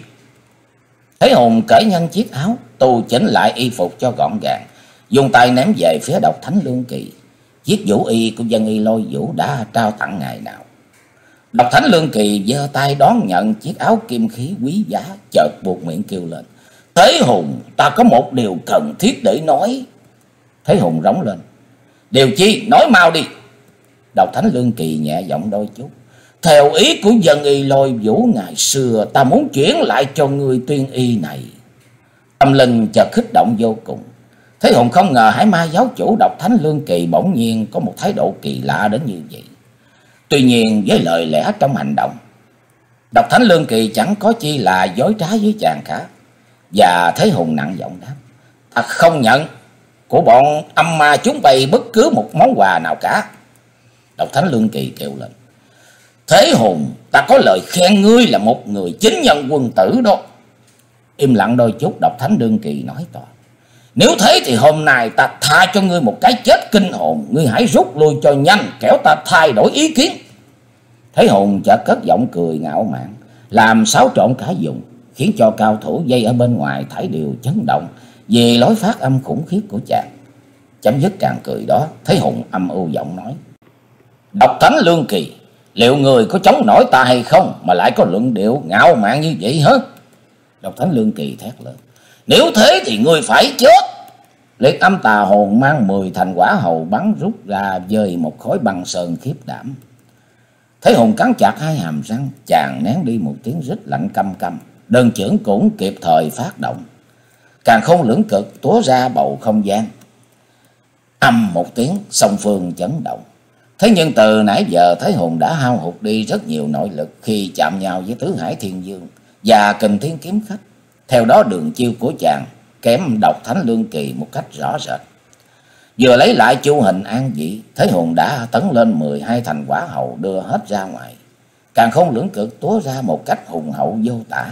Thế Hùng cởi nhanh chiếc áo, tu chỉnh lại y phục cho gọn gàng, dùng tay ném về phía Độc Thánh Lương Kỳ chiếc vũ y của dân y Lôi Vũ đã trao tặng ngày nào. Độc Thánh Lương Kỳ giơ tay đón nhận chiếc áo kim khí quý giá, chợt buột miệng kêu lên: Thế Hùng, ta có một điều cần thiết để nói. Thế Hùng rống lên: điều chi? Nói mau đi. Độc Thánh Lương Kỳ nhẹ giọng đôi chút: theo ý của dân y Lôi Vũ ngày xưa, ta muốn chuyển lại cho người tuyên y này. Tâm linh chợt kích động vô cùng. Thế Hùng không ngờ Hải Ma giáo chủ Độc Thánh Lương Kỳ bỗng nhiên có một thái độ kỳ lạ đến như vậy. Tuy nhiên với lời lẽ trong hành động, Độc Thánh Lương Kỳ chẳng có chi là dối trá với chàng cả. Và Thế Hùng nặng giọng đáp: ta không nhận của bọn âm ma chúng bày bất cứ một món quà nào cả. Độc Thánh Lương Kỳ kêu lên: Thế Hùng, ta có lời khen ngươi là một người chính nhân quân tử đó. Im lặng đôi chút, Độc Thánh Lương Kỳ nói to: nếu thế thì hôm nay ta tha cho ngươi một cái chết kinh hồn, ngươi hãy rút lui cho nhanh, kẻo ta thay đổi ý kiến. Thế Hùng chợt cất giọng cười ngạo mạn, làm xáo trộn cả vùng, khiến cho cao thủ dây ở bên ngoài thảy đều chấn động vì lối phát âm khủng khiếp của chàng. Chấm dứt tràng cười đó, Thế Hùng âm u giọng nói: Độc Thánh Lương Kỳ, liệu người có chống nổi ta hay không mà lại có luận điệu ngạo mạn như vậy hả? Độc Thánh Lương Kỳ thét lên: nếu thế thì ngươi phải chết. Liệt âm tà hồn mang mười thành quả hầu bắn rút ra dời một khối băng sơn khiếp đảm. Thế Hùng cắn chặt hai hàm răng, chàng nén đi một tiếng rít lạnh căm căm. Đơn chưởng cũng kịp thời phát động, càng không lưỡng cực túa ra bầu không gian. Âm một tiếng, song phương chấn động. Thế nhưng từ nãy giờ Thế Hùng đã hao hụt đi rất nhiều nội lực khi chạm nhau với Tứ Hải Thiên Dương và Kình Thiên Kiếm Khách. Theo đó đường chiêu của chàng kém Độc Thánh Lương Kỳ một cách rõ rệt. Vừa lấy lại chu hình an dị, Thế Hùng đã tấn lên mười hai thành quả hầu đưa hết ra ngoài, càng không lưỡng cực túa ra một cách hùng hậu vô tả.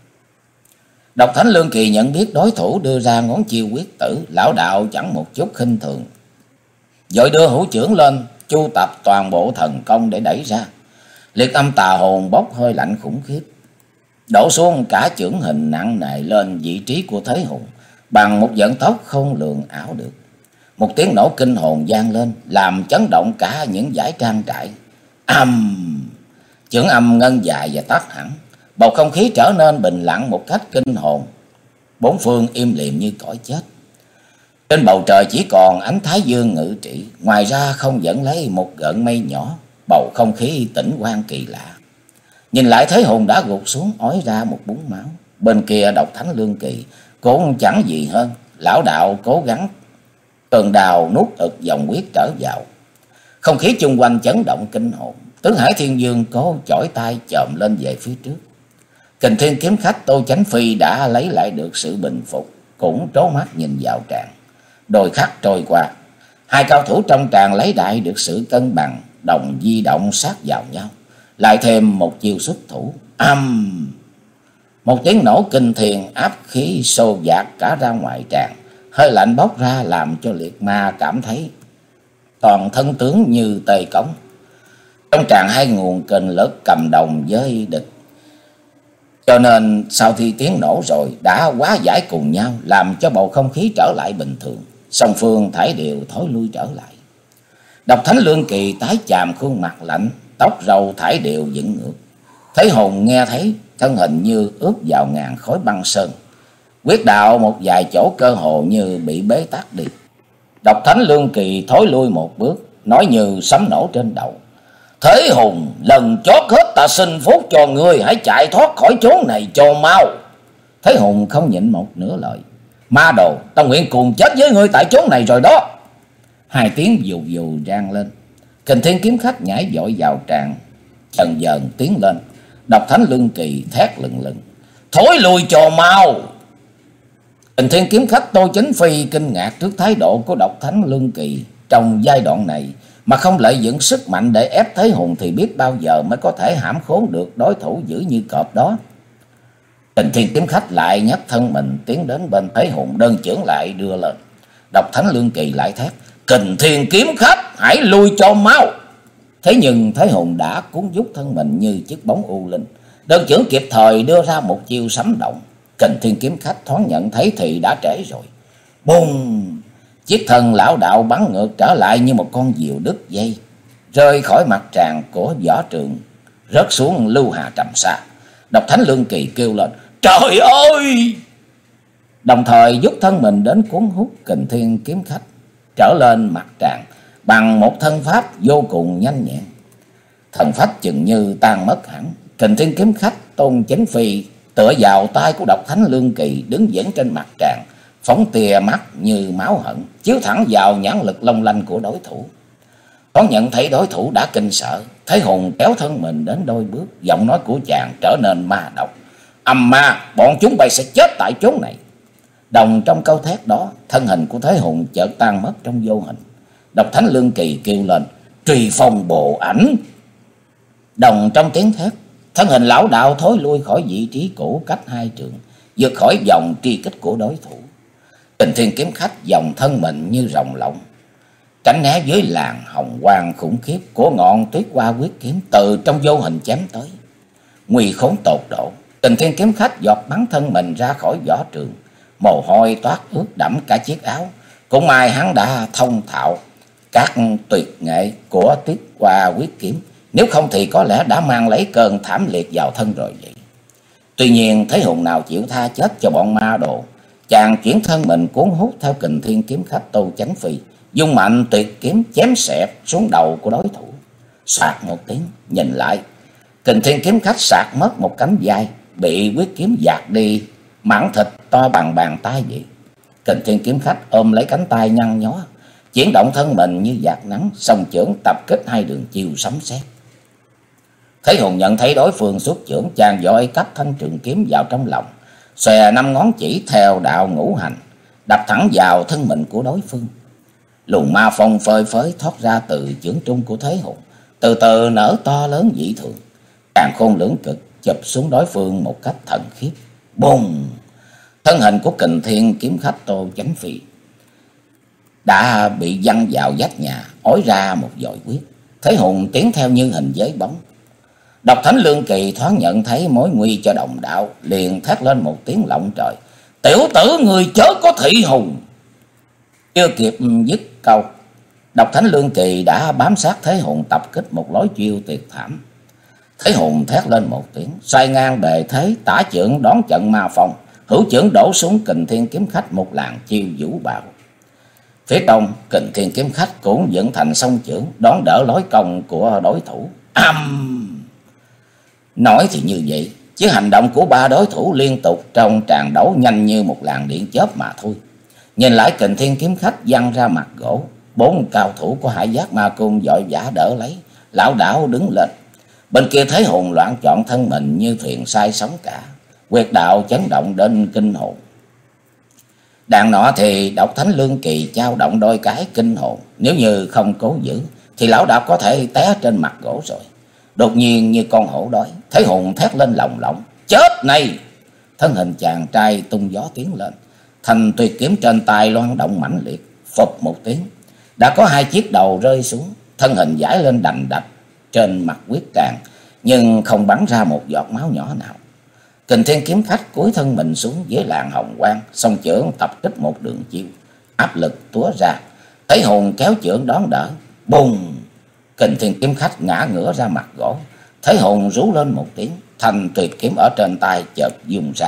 Độc Thánh Lương Kỳ nhận biết đối thủ đưa ra ngón chiêu quyết tử, lão đạo chẳng một chút khinh thường, vội đưa hữu trưởng lên chu tập toàn bộ thần công để đẩy ra. Liệt âm tà hồn bốc hơi lạnh khủng khiếp, đổ xuống cả chưởng hình nặng nề lên vị trí của Thế Hùng bằng một vận tốc không lường ảo được. Một tiếng nổ kinh hồn vang lên, làm chấn động cả những dãy trang trại. Âm! Chưởng âm ngân dài và tắt hẳn, bầu không khí trở nên bình lặng một cách kinh hồn. Bốn phương im lìm như cõi chết. Trên bầu trời chỉ còn ánh thái dương ngự trị, ngoài ra không dẫn lấy một gợn mây nhỏ. Bầu không khí tĩnh quang kỳ lạ. Nhìn lại Thế Hùng đã gục xuống ói ra một búng máu. Bên kia Độc Thánh Lương Kỳ cũng chẳng gì hơn, lão đạo cố gắng cơn đào nuốt ực dòng huyết trở vào. Không khí chung quanh chấn động kinh hồn. Tứ Hải Thiên Dương cố chổi tay chồm lên về phía trước. Kình Thiên kiếm khách Tô Chánh Phi đã lấy lại được sự bình phục, cũng trố mắt nhìn vào tràng. Đôi khắc trôi qua, hai cao thủ trong tràng lấy lại được sự cân bằng, đồng di động sát vào nhau. Lại thêm một chiêu xuất thủ. Âm! Một tiếng nổ kinh thiên, áp khí xô dạt cả ra ngoài tràng. Hơi lạnh bốc ra làm cho liệt ma cảm thấy toàn thân tướng như tê cống. Trong tràng hai nguồn kình lực cầm đồng với địch, cho nên sau khi tiếng nổ rồi đã hóa giải cùng nhau, làm cho bầu không khí trở lại bình thường. Song phương thảy đều thối lui trở lại. Độc Thánh Lương Kỳ tái chàm khuôn mặt lạnh, tóc râu thảy đều dựng ngược. Thế Hùng nghe thấy thân hình như ướp vào ngàn khói băng sơn. Quyết đạo một vài chỗ cơ hồ như bị bế tắc đi. Độc Thánh Lương Kỳ thối lui một bước, nói như sấm nổ trên đầu. Thế Hùng, lần chót hết ta xin phúc cho ngươi, hãy chạy thoát khỏi chốn này cho mau. Thế Hùng không nhịn một nửa lời. Ma đồ, ta nguyện cùng chết với ngươi tại chốn này rồi đó. Hai tiếng dù dù rang lên. Kình Thiên kiếm khách nhảy vội vào tràng, dần dần tiến lên. Độc Thánh Lương Kỳ thét lừng lừng. Thối lui cho mau. Kình Thiên kiếm khách Tô Chánh Phi kinh ngạc trước thái độ của Độc Thánh Lương Kỳ trong giai đoạn này, mà không lợi dụng sức mạnh để ép Thế Hùng thì biết bao giờ mới có thể hãm khốn được đối thủ dữ như cọp đó. Kình Thiên kiếm khách lại nhấc thân mình tiến đến bên Thế Hùng, đơn chưởng lại đưa lên. Độc Thánh Lương Kỳ lại thét. Kình Thiên kiếm khách, hãy lui cho mau. Thế nhưng Thế Hùng đã cuốn vút thân mình như chiếc bóng u linh, đơn chưởng kịp thời đưa ra một chiêu sấm động. Kình Thiên kiếm khách thoáng nhận thấy thì đã trễ rồi. Bùng! Chiếc thân lão đạo bắn ngược trở lại như một con diều đứt dây, rơi khỏi mặt tràng của Võ Trường, rớt xuống lưu hà trầm xa. Độc Thánh Lương Kỳ kêu lên. Trời ơi! Đồng thời dút thân mình đến cuốn hút Kình Thiên kiếm khách trở lên mặt tràng bằng một thân pháp vô cùng nhanh nhẹn. Thần phách chừng như tan mất hẳn. Kình Thiên kiếm khách Tôn Chánh Phi tựa vào tay của Độc Thánh Lương Kỳ đứng vững trên mặt tràng, phóng tia mắt như máu hận chiếu thẳng vào nhãn lực long lanh của đối thủ. Thoáng nhận thấy đối thủ đã kinh sợ, Thế Hùng kéo thân mình đến đôi bước, giọng nói của chàng trở nên ma độc. Âm ma, bọn chúng bay sẽ chết tại chốn này. Đồng trong câu thét đó, thân hình của Thế Hùng chợt tan mất trong vô hình. Độc Thánh Lương Kỳ kêu lên. Truy phong bộ ảnh. Đồng trong tiếng thét, thân hình lão đạo thối lui khỏi vị trí cũ cách hai trường, vượt khỏi vòng truy kích của đối thủ. Kình Thiên kiếm khách dòng thân mình như rồng lộng, tránh né dưới làn hồng quang khủng khiếp của ngọn tuyết hoa quyết kiếm từ trong vô hình chém tới. Nguy khốn tột độ, Kình Thiên kiếm khách giọt bắn thân mình ra khỏi võ trường, mồ hôi toát ướt đẫm cả chiếc áo. Cũng may hắn đã thông thạo các tuyệt nghệ của tuyết hoa quyết kiếm, nếu không thì có lẽ đã mang lấy cơn thảm liệt vào thân rồi vậy. Tuy nhiên Thế Hùng nào chịu tha chết cho bọn ma đồ. Chàng chuyển thân mình cuốn hút theo Kình Thiên kiếm khách Tô Chánh Phi, dung mạnh tuyệt kiếm chém xẹt xuống đầu của đối thủ. Soạt một tiếng, nhìn lại, Kình Thiên kiếm khách sạc mất một cánh vai, bị quyết kiếm dạt đi, mảng thịt to bằng bàn tay vậy. Kình Thiên kiếm khách ôm lấy cánh tay nhăn nhó, chuyển động thân mình như dạt nắng, song chưởng tập kích hai đường chiêu sấm sét. Thế Hùng nhận thấy đối phương xuất chưởng, chàng vội cắp thanh trường kiếm vào trong lòng, xòe năm ngón chỉ theo đạo ngũ hành, đập thẳng vào thân mình của đối phương. Luồng ma phong phơi phới thoát ra từ chưởng trung của Thế Hùng, từ từ nở to lớn dị thường, càn khôn lưỡng cực chụp xuống đối phương một cách thần khiếp. Bùng! Thân hình của Kình Thiên kiếm khách Tô Chánh Phi đã bị văng vào vách nhà, ói ra một dội huyết. Thế Hùng tiến theo như hình với bóng. Độc Thánh Lương Kỳ thoáng nhận thấy mối nguy cho đồng đạo, liền thét lên một tiếng lộng trời: "Tiểu tử, người chớ có thị hùng!" Chưa kịp dứt câu, Độc Thánh Lương Kỳ đã bám sát Thế Hùng tập kích một lối chiêu tuyệt thảm. Thế Hùng thét lên một tiếng, xoay ngang bề thế, tả chưởng đón trận ma phong, hữu chưởng đổ xuống Kình Thiên Kiếm Khách một làn chiêu vũ bạo. Phía trong, Kình Thiên Kiếm Khách cũng dựng thành song chưởng đón đỡ lối công của đối thủ. Âm! Nói thì như vậy, chứ hành động của ba đối thủ liên tục trong tràng đấu nhanh như một làn điện chớp mà thôi. Nhìn lại Kình Thiên Kiếm Khách văng ra mặt gỗ, bốn cao thủ của Hải Giác Ma Cung vội vã đỡ lấy, lão đảo đứng lên. Bên kia Thế Hùng loạn trọn thân mình như thuyền sai sóng cả, huyệt đạo chấn động đến kinh hồn. Đàn nọ thì Độc Thánh Lương Kỳ chao động đôi cái kinh hồn, nếu như không cố giữ thì lão đạo có thể té trên mặt gỗ rồi. Đột nhiên như con hổ đói, Thế Hùng thét lên lồng lộng: "Chết này!" Thân hình chàng trai tung gió tiến lên, thành tuyệt kiếm trên tay loan động mãnh liệt, phụp một tiếng, đã có hai chiếc đầu rơi xuống, thân hình giải lên đành đạch trên mặt huyết tràng, nhưng không bắn ra một giọt máu nhỏ nào. Kình Thiên Kiếm Khách cúi thân mình xuống dưới làn hồng quang, song chưởng tập kích một đường chiêu, áp lực túa ra. Thế Hùng kéo chưởng đón đỡ, bùng! Kình Thiên Kiếm Khách ngã ngửa ra mặt gỗ. Thế Hùng rú lên một tiếng, thanh tuyệt kiếm ở trên tay chợt dung ra.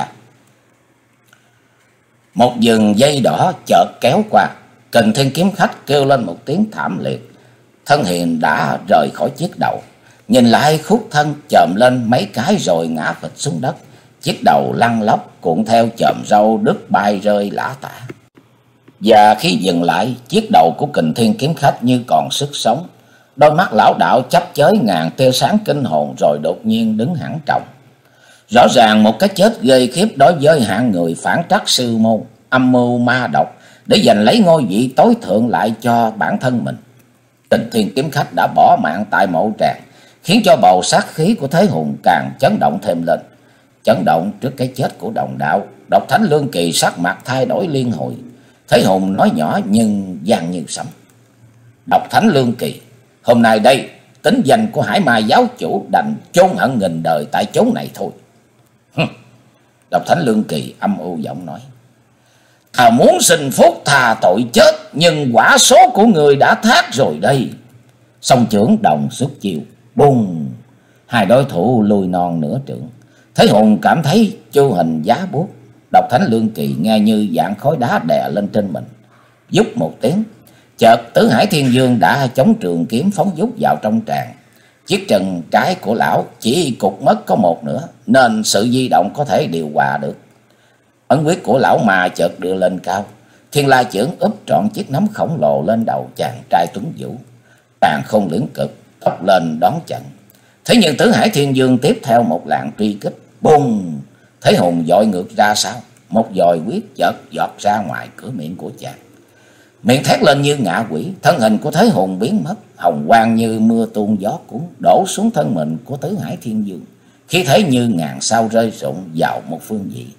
Một vầng dây đỏ chợt kéo qua, Kình Thiên Kiếm Khách kêu lên một tiếng thảm liệt, thân hình đã rời khỏi chiếc đầu. Nhìn lại khúc thân chồm lên mấy cái rồi ngã phịch xuống đất, chiếc đầu lăn lóc cuộn theo chòm râu đứt bay rơi lả tả. Và khi dừng lại, chiếc đầu của Kình Thiên Kiếm Khách như còn sức sống, đôi mắt lão đạo chắp chới ngàn tia sáng kinh hồn rồi đột nhiên đứng hẳn trồng. Rõ ràng một cái chết ghê khiếp đối với hạng người phản trắc sư môn, âm mưu ma độc để giành lấy ngôi vị tối thượng lại cho bản thân mình. Kình Thiên Kiếm Khách đã bỏ mạng tại mộ tràng, khiến cho bầu sát khí của Thế Hùng càng chấn động thêm lên. Chấn động trước cái chết của đồng đạo, Độc Thánh Lương Kỳ sắc mặt thay đổi liên hồi. Thế Hùng nói nhỏ nhưng vang như sấm: "Độc Thánh Lương Kỳ, hôm nay đây, tính danh của Hải Ma giáo chủ đành chôn hận nghìn đời tại chốn này thôi." Độc Thánh Lương Kỳ âm u giọng nói: "Thà muốn sinh phúc thà tội chết, nhưng quả số của người đã thác rồi đây." Song chưởng đồng xuất chiêu, bùng! Hai đối thủ lùi non nửa trượng. Thế Hùng cảm thấy chu hình giá buốt. Độc Thánh Lương Kỳ nghe như dạng khối đá đè lên trên mình. Vút một tiếng, chợt Tứ Hải Thiên Dương đã chống trường kiếm phóng vút vào trong tràng. Chiếc chân trái của lão chỉ cục mất có một nửa, nên sự di động có thể điều hòa được. Ấn quyết của lão mà chợt đưa lên cao, Thiên La chưởng úp trọn chiếc nắm khổng lồ lên đầu chàng trai tuấn vũ. Càng không lưỡng cực, tốc lên đón trận. Thế nhưng Tứ Hải Thiên Dương tiếp theo một làn truy kích, bùng! Thế Hùng dội ngược ra sau, một dòi huyết chợt giọt ra ngoài cửa miệng của chàng. Miệng thét lên như ngạ quỷ, thân hình của Thế Hùng biến mất, hồng quang như mưa tuôn gió cuốn đổ xuống thân mình của Tứ Hải Thiên Dương, khí thế như ngàn sao rơi rụng vào một phương vị.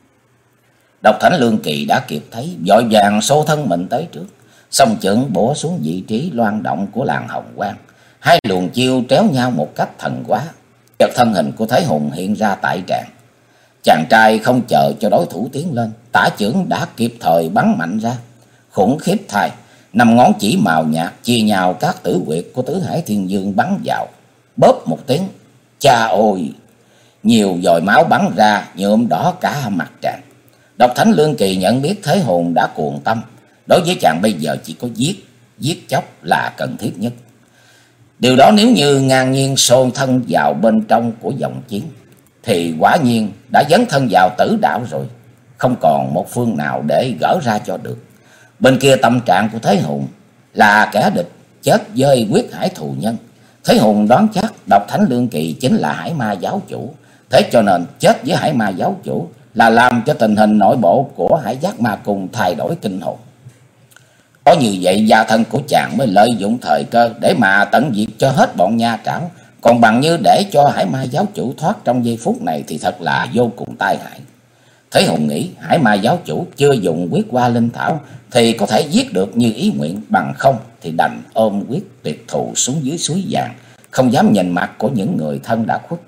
Độc Thánh Lương Kỳ đã kịp thấy, vội vàng xô thân mình tới trước, song chưởng bổ xuống vị trí loan động của làn hồng quang. Hai luồng chiêu tréo nhau một cách thần quá, chợt thân hình của Thế Hùng hiện ra tại tràng. Chàng trai không chờ cho đối thủ tiến lên, tả chưởng đã kịp thời bắn mạnh ra. Khủng khiếp thay, năm ngón chỉ màu nhạt chia nhau các tử huyệt của Tứ Hải Thiên Dương bắn vào. Bóp một tiếng, cha ôi! Nhiều dòi máu bắn ra nhuộm đỏ cả mặt tràng. Độc Thánh Lương Kỳ nhận biết Thế Hùng đã cuồng tâm, đối với chàng bây giờ chỉ có giết, giết chóc là cần thiết nhất. Điều đó nếu như ngang nhiên xô thân vào bên trong của dòng chiến, thì quả nhiên đã dấn thân vào tử đạo rồi, không còn một phương nào để gỡ ra cho được. Bên kia tâm trạng của Thế Hùng là kẻ địch chết với quyết hải thù nhân. Thế Hùng đoán chắc Độc Thánh Lương Kỳ chính là Hải Ma giáo chủ, thế cho nên chết với Hải Ma giáo chủ là làm cho tình hình nội bộ của Hải Giác Ma Cung thay đổi kinh hồn. Có như vậy gia thân của chàng mới lợi dụng thời cơ để mà tận diệt cho hết bọn nha trảo. Còn bằng như để cho Hải Ma giáo chủ thoát trong giây phút này thì thật là vô cùng tai hại. Thế Hùng nghĩ Hải Ma giáo chủ chưa dùng quyết hoa linh thảo thì có thể giết được như ý nguyện, bằng không thì đành ôm quyết tuyệt thù xuống dưới suối vàng, không dám nhìn mặt của những người thân đã khuất.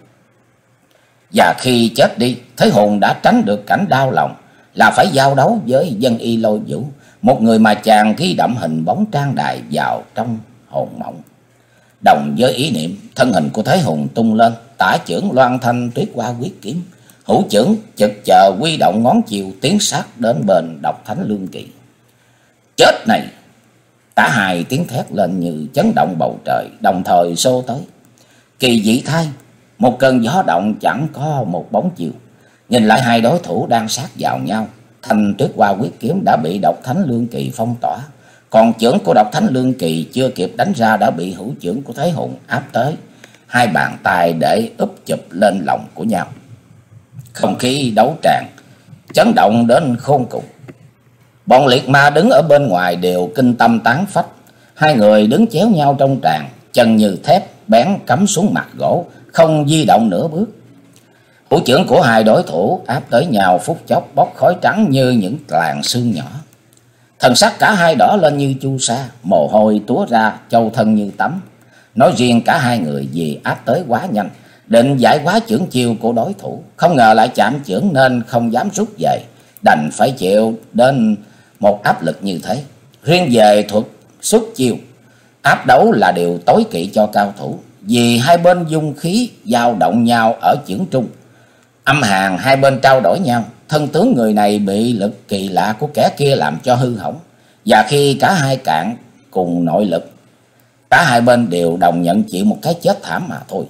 Và khi chết đi, Thế Hùng đã tránh được cảnh đau lòng là phải giao đấu với Dân Y Lôi Vũ, một người mà chàng ghi đậm hình bóng trang đài vào trong hồn mộng. Đồng với ý niệm, thân hình của Thế Hùng tung lên, tả chưởng loan thanh tuyết qua quyết kiếm, hữu chưởng chực chờ quy động ngón chiều tiến sát đến bên Độc Thánh Lương Kỳ. Chết này! Cả hai tiếng thét lên như chấn động bầu trời, đồng thời xô tới. Kỳ dị thay, một cơn gió động chẳng có một bóng chiều. Nhìn lại hai đối thủ đang sát vào nhau, thanh tuyết qua quyết kiếm đã bị Độc Thánh Lương Kỳ phong tỏa, còn chưởng của Độc Thánh Lương Kỳ chưa kịp đánh ra đã bị hữu chưởng của Thế Hùng áp tới. Hai bàn tay để úp chụp lên lòng của nhau. Không khí đấu tràng chấn động đến khôn cùng. Bọn liệt ma đứng ở bên ngoài đều kinh tâm tán phách. Hai người đứng chéo nhau trong tràng, chân như thép bén cắm xuống mặt gỗ, không di động nửa bước. Hữu chưởng của hai đối thủ áp tới nhau phút chốc bốc khói trắng như những làn sương nhỏ. Thần sắc cả hai đỏ lên như chu sa, mồ hôi túa ra, châu thân như tắm. Nói riêng cả hai người vì áp tới quá nhanh, định giải quá chưởng chiêu của đối thủ, không ngờ lại chạm chưởng nên không dám rút về, đành phải chịu đến một áp lực như thế. Riêng về thuật xuất chiêu, áp đấu là điều tối kỵ cho cao thủ, vì hai bên dung khí dao động nhau ở chưởng trung. Âm hàn hai bên trao đổi nhau, thân tướng người này bị lực kỳ lạ của kẻ kia làm cho hư hỏng, và khi cả hai cạn cùng nội lực, cả hai bên đều đồng nhận chịu một cái chết thảm mà thôi.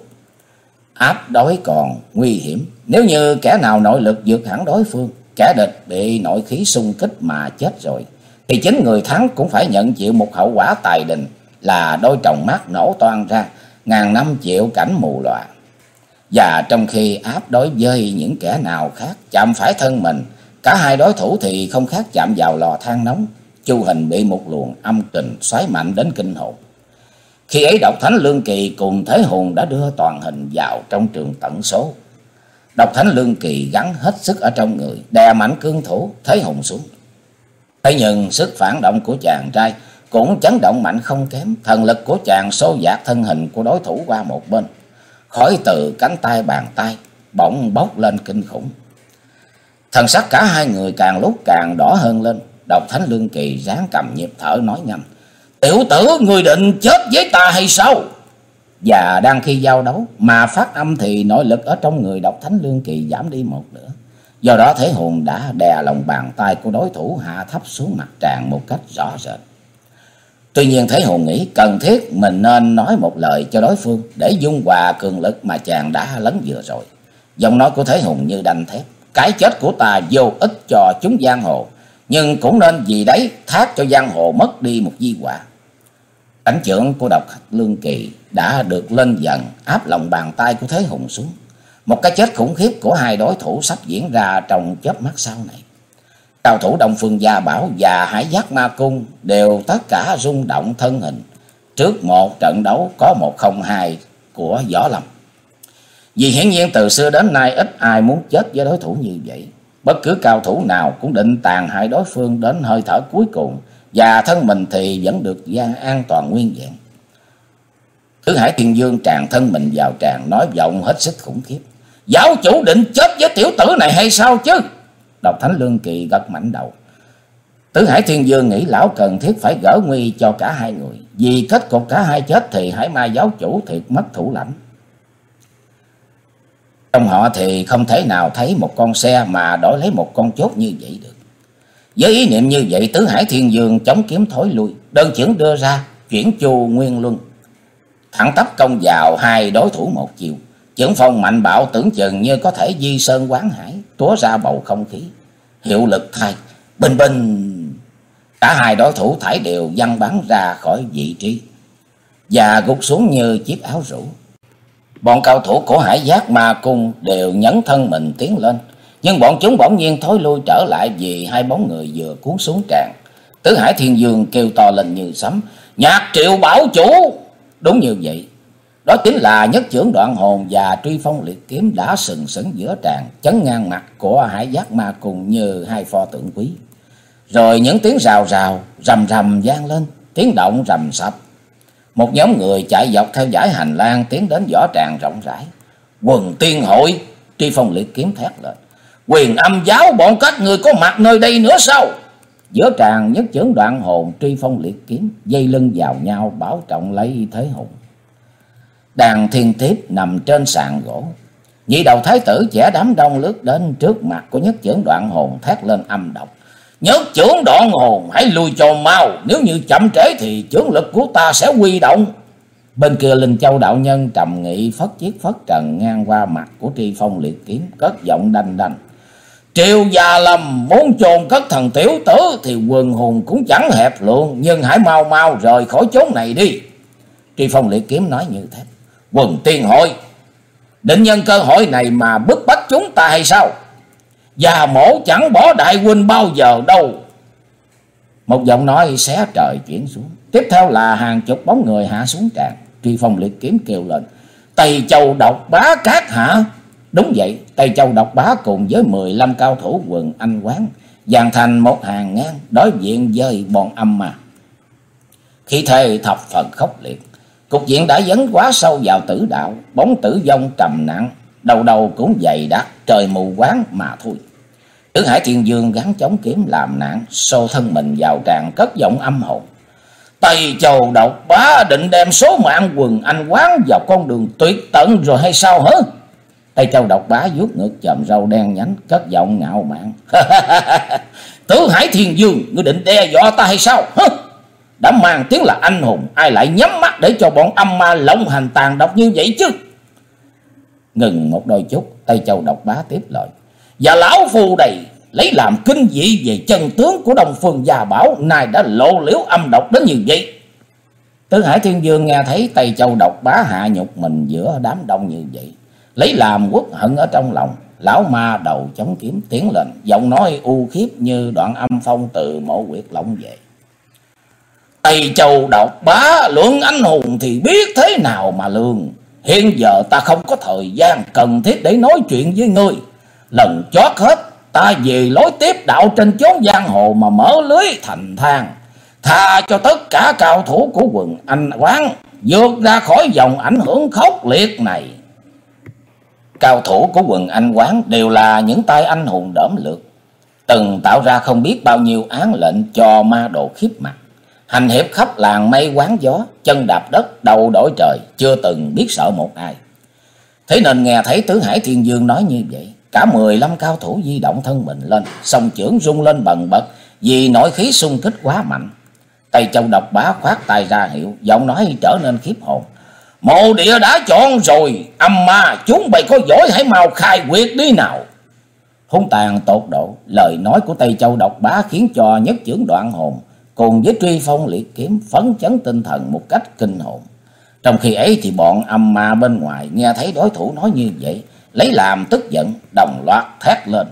Áp đối còn nguy hiểm, nếu như kẻ nào nội lực vượt hẳn đối phương, kẻ địch bị nội khí xung kích mà chết rồi, thì chính người thắng cũng phải nhận chịu một hậu quả tài đình là đôi tròng mắt nổ toang ra, ngàn năm chịu cảnh mù lòa. Và trong khi áp đối với những kẻ nào khác chạm phải thân mình, cả hai đối thủ thì không khác chạm vào lò than nóng. Chu Hình bị một luồng âm kình xoáy mạnh đến kinh hồn. Khi ấy Độc Thánh Lương Kỳ cùng Thế Hùng đã đưa toàn hình vào trong trường tận số. Độc Thánh Lương Kỳ gắn hết sức ở trong người, đè mạnh cương thủ Thế Hùng xuống. Thế nhưng sức phản động của chàng trai cũng chấn động mạnh không kém. Thần lực của chàng xô dạt thân hình của đối thủ qua một bên. Khói từ cánh tay bàn tay bỗng bốc lên kinh khủng. Thần sắc cả hai người càng lúc càng đỏ hơn lên. Độc Thánh Lương Kỳ ráng cầm nhịp thở nói nhanh: "Tiểu tử, ngươi định chết với ta hay sao?" Và đang khi giao đấu mà phát âm thì nội lực ở trong người Độc Thánh Lương Kỳ giảm đi một nửa. Do đó Thế Hùng đã đè lòng bàn tay của đối thủ hạ thấp xuống mặt tràng một cách rõ rệt. Tuy nhiên Thế Hùng nghĩ cần thiết mình nên nói một lời cho đối phương để dung hòa cường lực mà chàng đã lấn vừa rồi. Giọng nói của Thế Hùng như đanh thép: "Cái chết của ta vô ích cho chúng giang hồ, nhưng cũng nên vì đấy thác cho giang hồ mất đi một di họa." Cảnh chưởng của Độc Lương Kỳ đã được lên dần áp lòng bàn tay của Thế Hùng xuống. Một cái chết khủng khiếp của hai đối thủ sắp diễn ra trong chớp mắt sau này. Cao thủ Đông Phương Gia Bảo và Hải Giác Ma Cung đều tất cả rung động thân hình trước một trận đấu có một không hai của Võ Lâm. Vì hiển nhiên từ xưa đến nay ít ai muốn chết với đối thủ như vậy. Bất cứ cao thủ nào cũng định tàn hại đối phương đến hơi thở cuối cùng, và thân mình thì vẫn được gian an toàn nguyên vẹn. Tứ Hải Thiên Dương tràn thân mình vào tràng, nói giọng hết sức khủng khiếp: "Giáo chủ định chết với tiểu tử này hay sao chứ?" Độc Thánh Lương Kỳ gật mạnh đầu. Tứ Hải Thiên Dương nghĩ lão cần thiết phải gỡ nguy cho cả hai người, vì kết cục cả hai chết thì Hải Ma giáo chủ thiệt mất thủ lãnh. Trong họ thì không thể nào thấy một con xe mà đổi lấy một con chốt như vậy được. Với ý niệm như vậy, Tứ Hải Thiên Dương chống kiếm thối lui, đơn chưởng đưa ra chuyển chu nguyên luân, thẳng tắp công vào hai đối thủ một chiều. Chưởng phong mạnh bạo tưởng chừng như có thể di sơn quán hải, túa ra bầu không khí. Hiệu lực thay, bình bình, cả hai đối thủ thải đều văng bắn ra khỏi vị trí và gục xuống như chiếc áo rủ. Bọn cao thủ của Hải Giác Ma Cung đều nhấn thân mình tiến lên, nhưng bọn chúng bỗng nhiên thối lui trở lại vì hai bóng người vừa cuốn xuống tràn. Tứ Hải Thiên Dương kêu to lên như sấm: "Nhạc Triệu bảo chủ!" Đúng như vậy, đó chính là nhất chưởng đoạn hồn và truy phong liệt kiếm đã sừng sững giữa tràng, chấn ngang mặt của Hải Giác Ma Cung như hai pho tượng quý. Rồi những tiếng rào rào rầm rầm vang lên, tiếng động rầm sập. Một nhóm người chạy dọc theo dải hành lang tiến đến võ tràng rộng rãi. Quần tiên hội! Tri Phong liệt kiếm thét lên. Quyền Âm giáo bọn các người có mặt nơi đây nữa sao? Giữa tràng nhất chưởng Đoạn Hồn, Tri Phong liệt kiếm dây lưng vào nhau bảo trọng lấy thế hùng. Đàn thiên tiếp nằm trên sàn gỗ. Nhị đầu thái tử trẻ đám đông lướt đến trước mặt của nhất chưởng Đoạn Hồn thét lên âm độc. Nhất chưởng Đoạn Hồn, hãy lui cho mau, nếu như chậm trễ thì chưởng lực của ta sẽ huy động. Bên kia Linh Châu đạo nhân trầm nghị phất chiếc phất trần ngang qua mặt của Tri Phong liệt kiếm, cất giọng đanh đanh. Triều Gia Lâm muốn chôn cất thần tiểu tử thì quần hùng cũng chẳng hẹp lượng, nhưng hãy mau mau rời khỏi chốn này đi. Tri Phong liệt kiếm nói như thế. Quần tiên hội định nhân cơ hội này mà bức bách chúng ta hay sao? Già mổ chẳng bỏ đại huynh bao giờ đâu. Một giọng nói xé trời chuyển xuống. Tiếp theo là hàng chục bóng người hạ xuống tràng. Tri Phong liệt kiếm kêu lên. Tây Châu Độc Bá các hả? Đúng vậy, Tây Châu Độc Bá cùng với mười lăm cao thủ quần Anh quán dàn thành một hàng ngang đối diện với bọn Âm Ma. Khi thế thập phần khốc liệt, cục diện đã dấn quá sâu vào tử đạo, bóng tử vong trầm nặng, đầu đầu cũng dày đặc, trời mù quáng mà thôi. Tứ Hải Thiên Dương gắn chống kiếm làm nạn, xô thân mình vào tràng cất giọng âm hồn. Tây Châu Độc Bá định đem số mạng quần Anh quán vào con đường tuyệt tận rồi hay sao hả? Tây Châu Độc Bá vuốt ngực chòm râu đen nhánh, cất giọng ngạo mạn. Tứ Hải Thiên Dương, ngươi định đe dọa ta hay sao? Hả? Đã mang tiếng là anh hùng, ai lại nhắm mắt để cho bọn âm ma lộng hành tàn độc như vậy chứ? Ngừng một đôi chút, Tây Châu Độc Bá tiếp lời. Và lão phù đây lấy làm kinh dị về chân tướng của Đông Phương Gia Bảo, nay đã lộ liễu âm độc đến như vậy. Tứ Hải Thiên Dương nghe thấy Tây Châu Độc Bá hạ nhục mình giữa đám đông như vậy, lấy làm uất hận ở trong lòng. Lão ma đầu chống kiếm tiến lên, giọng nói u khiếp như đoạn âm phong từ mộ huyệt lộng về. Tây Châu Độc Bá luận anh hùng thì biết thế nào mà lường. Hiện giờ ta không có thời gian cần thiết để nói chuyện với ngươi. Lần chót hết, ta về lối tiếp đạo trên chốn giang hồ mà mở lưới thành thang, tha cho tất cả cao thủ của quần Anh quán vượt ra khỏi dòng ảnh hưởng khốc liệt này. Cao thủ của quần Anh quán đều là những tay anh hùng đỡm lược, từng tạo ra không biết bao nhiêu án lệnh cho ma đồ khiếp mặt, hành hiệp khắp làng mây quán gió, chân đạp đất, đầu đổi trời, chưa từng biết sợ một ai. Thế nên nghe thấy Tứ Hải Thiên Dương nói như vậy, cả mười lăm cao thủ di động thân mình lên, song chưởng rung lên bần bật vì nội khí xung kích quá mạnh. Tây Châu Độc Bá khoát tay ra hiệu, giọng nói trở nên khiếp hồn. Mộ địa đã chọn rồi, âm ma chúng bay có giỏi hãy mau khai quyệt đi nào. Hung tàn tột độ, lời nói của Tây Châu Độc Bá khiến cho nhất chưởng Đoạn Hồn cùng với Truy Phong liệt kiếm phấn chấn tinh thần một cách kinh hồn. Trong khi ấy thì bọn âm ma bên ngoài nghe thấy đối thủ nói như vậy, lấy làm tức giận, đồng loạt thét lên.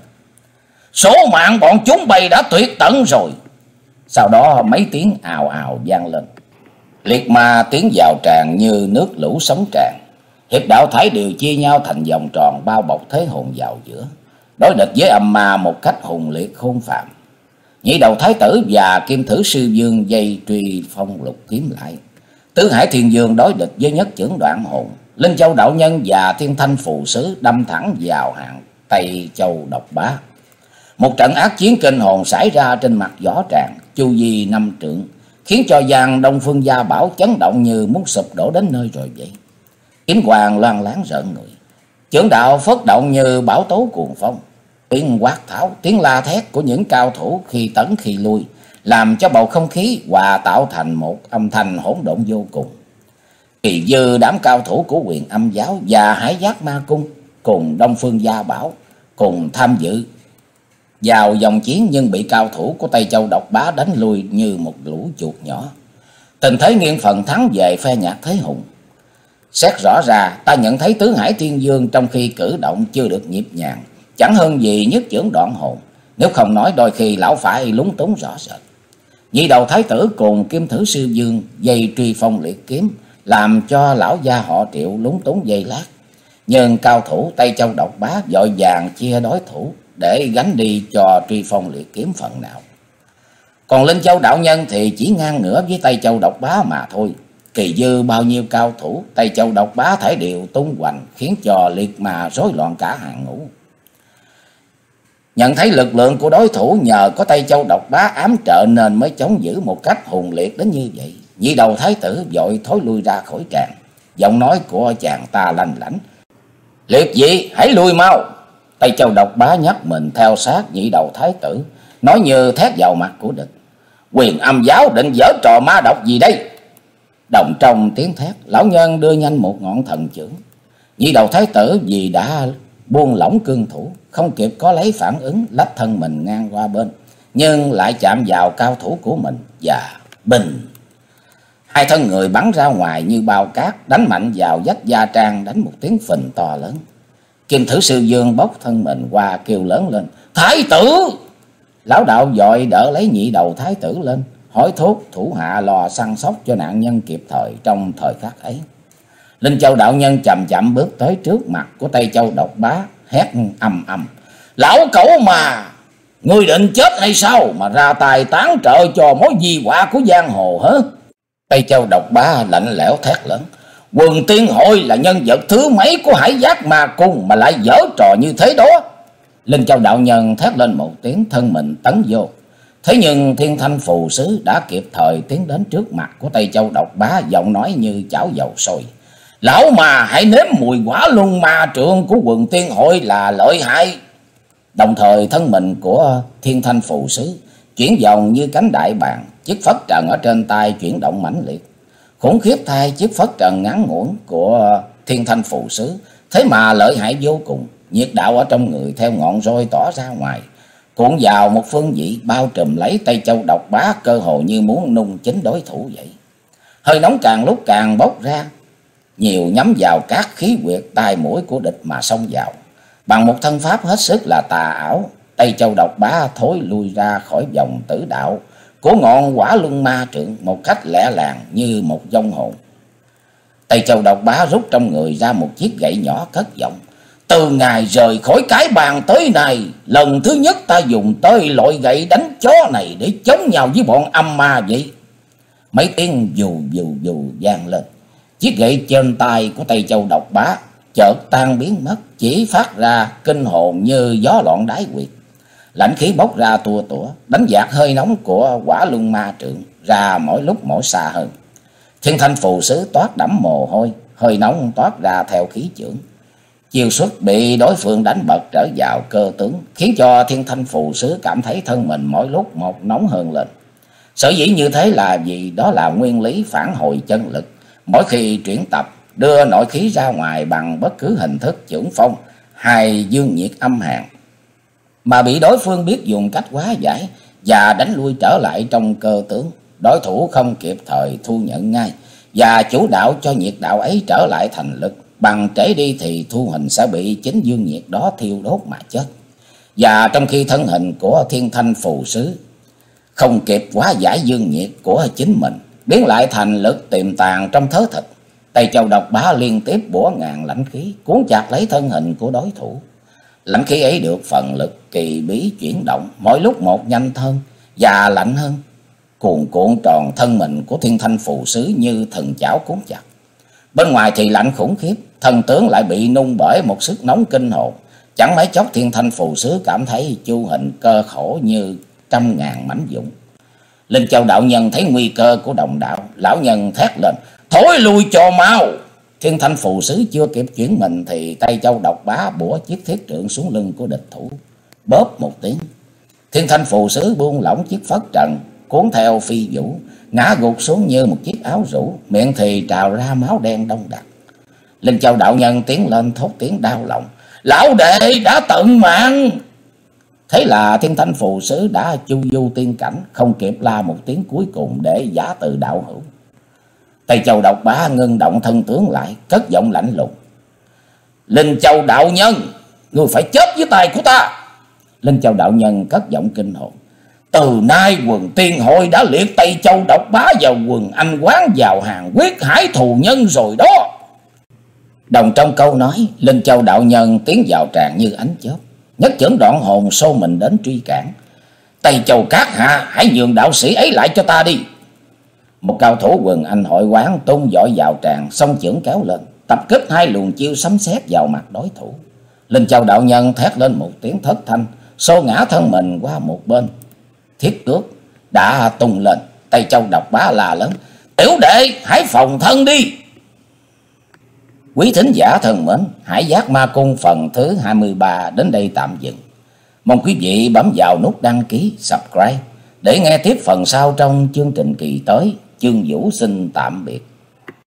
Số mạng bọn chúng bay đã tuyệt tận rồi. Sau đó mấy tiếng ào ào vang lên. Liệt ma tiến vào tràng như nước lũ sóng tràn. Hiệp đạo Thái đều chia nhau thành vòng tròn bao bọc thế hồn vào giữa, đối địch với âm ma một cách hùng liệt khôn phạm. Nhị đầu thái tử và Kim Thử Sư Dương dây Truy Phong lục kiếm lại. Tứ Hải Thiên Dương đối địch với nhất chưởng Đoạn Hồn. Linh Châu đạo nhân và Thiên Thanh phù sứ đâm thẳng vào hạng Tây Châu Độc Bá. Một trận ác chiến kinh hồn xảy ra trên mặt võ tràng, chu vi năm trượng, khiến cho giang Đông Phương Gia Bảo chấn động như muốn sụp đổ đến nơi rồi vậy. Kiếm quang loan láng rợn người, chưởng đạo phất động như bão tố cuồng phong. Tiếng quát tháo, tiếng la thét của những cao thủ khi tấn khi lui, làm cho bầu không khí hòa tạo thành một âm thanh hỗn độn vô cùng. Kỳ dư đám cao thủ của Huyền Âm giáo và Hải Giác Ma cung cùng Đông Phương Gia Bảo cùng tham dự vào dòng chiến, nhưng bị cao thủ của Tây Châu Độc Bá đánh lui như một lũ chuột nhỏ. Tình thế nghiêng phần thắng về phe Nhạc Thế Hùng. Xét rõ ra, ta nhận thấy Tứ Hải Thiên Dương trong khi cử động chưa được nhịp nhàng, chẳng hơn gì nhất chưởng Đoạn Hồn. Nếu không nói đôi khi lão phải lúng túng rõ rệt. Nhị đầu thái tử cùng Kim Thử Sư Dương dây Truy Phong liệt kiếm, làm cho lão gia họ Triệu lúng túng giây lát. Nhưng cao thủ Tây Châu Độc Bá vội vàng chia đối thủ để gánh đi cho Truy Phong liệt kiếm phần nào. Còn Linh Châu đạo nhân thì chỉ ngang ngửa với Tây Châu Độc Bá mà thôi. Kỳ dư bao nhiêu cao thủ Tây Châu Độc Bá thể đều tung hoành, khiến cho liệt mà rối loạn cả hàng ngũ. Nhận thấy lực lượng của đối thủ nhờ có Tây Châu Độc Bá ám trợ nên mới chống giữ một cách hùng liệt đến như vậy. Nhị đầu thái tử vội thối lui ra khỏi tràng. Giọng nói của chàng ta lanh lảnh: "Liệt dị, hãy lui mau!" Tây Châu Độc Bá nhắc mình theo sát nhị đầu thái tử, nói như thét vào mặt của địch: "Quyền Âm giáo định giở trò ma độc gì đây?" Đồng trong tiếng thét, lão nhân đưa nhanh một ngọn thần chưởng. Nhị đầu thái tử vì đã buông lỏng cương thủ, không kịp có lấy phản ứng, lách thân mình ngang qua bên, nhưng lại chạm vào cao thủ của mình và bình. Hai thân người bắn ra ngoài như bao cát, đánh mạnh vào vách gia trang, đánh một tiếng phình to lớn. Kim Thử Sư Dương bốc thân mình qua kêu lớn lên: "Thái tử!" Lão đạo vội đỡ lấy nhị đầu thái tử lên, hỏi thúc thủ hạ lo săn sóc cho nạn nhân kịp thời trong thời khắc ấy. Linh Châu đạo nhân chậm chậm bước tới trước mặt của Tây Châu Độc Bá, hét ầm ầm: "Lão cẩu mà, ngươi định chết hay sao mà ra tài tán trợ cho mối di họa của giang hồ hả?" Tây Châu Độc Bá lạnh lẽo thét lớn: "Quần Tiên Hội là nhân vật thứ mấy của Hải Giác Ma Cung mà lại giở trò như thế đó?" Linh Châu đạo nhân thét lên một tiếng, thân mình tấn vô. Thế nhưng Thiên Thanh Phù Sứ đã kịp thời tiến đến trước mặt của Tây Châu Độc Bá, giọng nói như chảo dầu sôi: "Lão mà hãy nếm mùi quả luân ma trượng của Quần Tiên Hội là lợi hại." Đồng thời thân mình của Thiên Thanh Phù Sứ chuyển vòng như cánh đại bàng, chiếc phất trần ở trên tay chuyển động mãnh liệt. Khủng khiếp thay chiếc phất trần ngắn ngủn của Thiên Thanh Phù Sứ, thế mà lợi hại vô cùng. Nhiệt đạo ở trong người theo ngọn roi tỏ ra ngoài, cuộn vào một phương vị bao trùm lấy Tây Châu Độc Bá, cơ hồ như muốn nung chính đối thủ vậy. Hơi nóng càng lúc càng bốc ra, nhiều nhắm vào các khí huyệt tai mũi của địch mà xông vào. Bằng một thân pháp hết sức là tà ảo, Tây Châu Độc Bá thối lui ra khỏi vòng tử đạo của ngọn quả luân ma trượng một cách lẹ làng như một vong hồn. Tây Châu Độc Bá rút trong người ra một chiếc gậy nhỏ, cất giọng: "Từ ngày rời khỏi cái bàn tới nay, lần thứ nhất ta dùng tới loại gậy đánh chó này để chống nhau với bọn âm ma vậy." Mấy tiếng dù dù dù vang lên, chiếc gậy trên tay của Tây Châu Độc Bá chợt tan biến mất, chỉ phát ra kinh hồn như gió loạn đáy quyệt. Lãnh khí bốc ra tua tủa, đánh dạt hơi nóng của quả luân ma trượng ra mỗi lúc mỗi xa hơn. Thiên Thanh Phù Sứ toát đẫm mồ hôi, hơi nóng toát ra theo khí chưởng. Chiêu xuất bị đối phương đánh bật trở vào cơ tướng, khiến cho Thiên Thanh Phù Sứ cảm thấy thân mình mỗi lúc một nóng hơn lên. Sở dĩ như thế là vì đó là nguyên lý phản hồi chân lực. Mỗi khi chuyển tập, đưa nội khí ra ngoài bằng bất cứ hình thức chưởng phong hay dương nhiệt âm hàn, mà bị đối phương biết dùng cách hóa giải và đánh lui trở lại trong cơ tướng, đối thủ không kịp thời thu nhận ngay và chủ đạo cho nhiệt đạo ấy trở lại thành lực. Bằng trễ đi thì thu hình sẽ bị chính dương nhiệt đó thiêu đốt mà chết. Và trong khi thân hình của Thiên Thanh Phù Sứ không kịp hóa giải dương nhiệt của chính mình, biến lại thành lực tiềm tàng trong thớ thịt, Tây Châu Độc Bá liên tiếp bủa ngàn lãnh khí cuốn chặt lấy thân hình của đối thủ. Lãnh khí ấy được phần lực kỳ bí chuyển động, mỗi lúc một nhanh hơn và lạnh hơn, cuồn cuộn tròn thân mình của Thiên Thanh Phù Sứ như thần chảo cuốn chặt. Bên ngoài thì lạnh khủng khiếp, thân tướng lại bị nung bởi một sức nóng kinh hồn. Chẳng mấy chốc Thiên Thanh Phù Sứ cảm thấy chu hình cơ khổ như trăm ngàn mảnh vụn. Linh Châu đạo nhân thấy nguy cơ của đồng đạo, lão nhân thét lên: "Thối lui cho mau!" Thiên Thanh Phù Sứ chưa kịp chuyển mình thì Tây Châu Độc Bá bủa chiếc thiết trượng xuống lưng của địch thủ. Bóp một tiếng, Thiên Thanh Phù Sứ buông lỏng chiếc phất trần, cuốn theo phi vũ, ngã gục xuống như một chiếc áo rũ, miệng thì trào ra máu đen đông đặc. Linh Châu đạo nhân tiến lên thốt tiếng đau lòng: "Lão đệ đã tận mạng!" Thế là Thiên Thanh Phù Sứ đã chu du tiên cảnh, không kịp la một tiếng cuối cùng để giả từ đạo hữu. Tây Châu Độc Bá ngưng động thân tướng lại, cất giọng lạnh lùng: "Linh Châu đạo nhân, ngươi phải chết với tay của ta!" Linh Châu đạo nhân cất giọng kinh hồn: "Từ nay Quần Tiên Hội đã liệt Tây Châu Độc Bá vào Quần Anh Quán vào hàng quyết hải thù nhân rồi đó." Đồng trong câu nói, Linh Châu đạo nhân tiến vào tràng như ánh chớp, nhất chưởng đoạn hồn xô mình đến truy cản. "Tây Châu các hạ, hãy nhường đạo sĩ ấy lại cho ta đi." Một cao thủ quần anh hội quán tung dội vào tràn, song chưởng kéo lên, tập kích hai luồng chiêu sấm sét vào mặt đối thủ. Linh Châu đạo nhân thét lên một tiếng thất thanh, xô ngã thân mình qua một bên. Thiết cước đã tung lên, tay Châu độc bá la lớn: "Tiểu đệ hãy phòng thân đi!" Quý thính giả thân mến, Hải Giác Ma Cung phần thứ hai mươi ba đến đây tạm dừng. Mong quý vị bấm vào nút đăng ký, subscribe để nghe tiếp phần sau trong chương trình kỳ tới. Chương Vũ xin tạm biệt.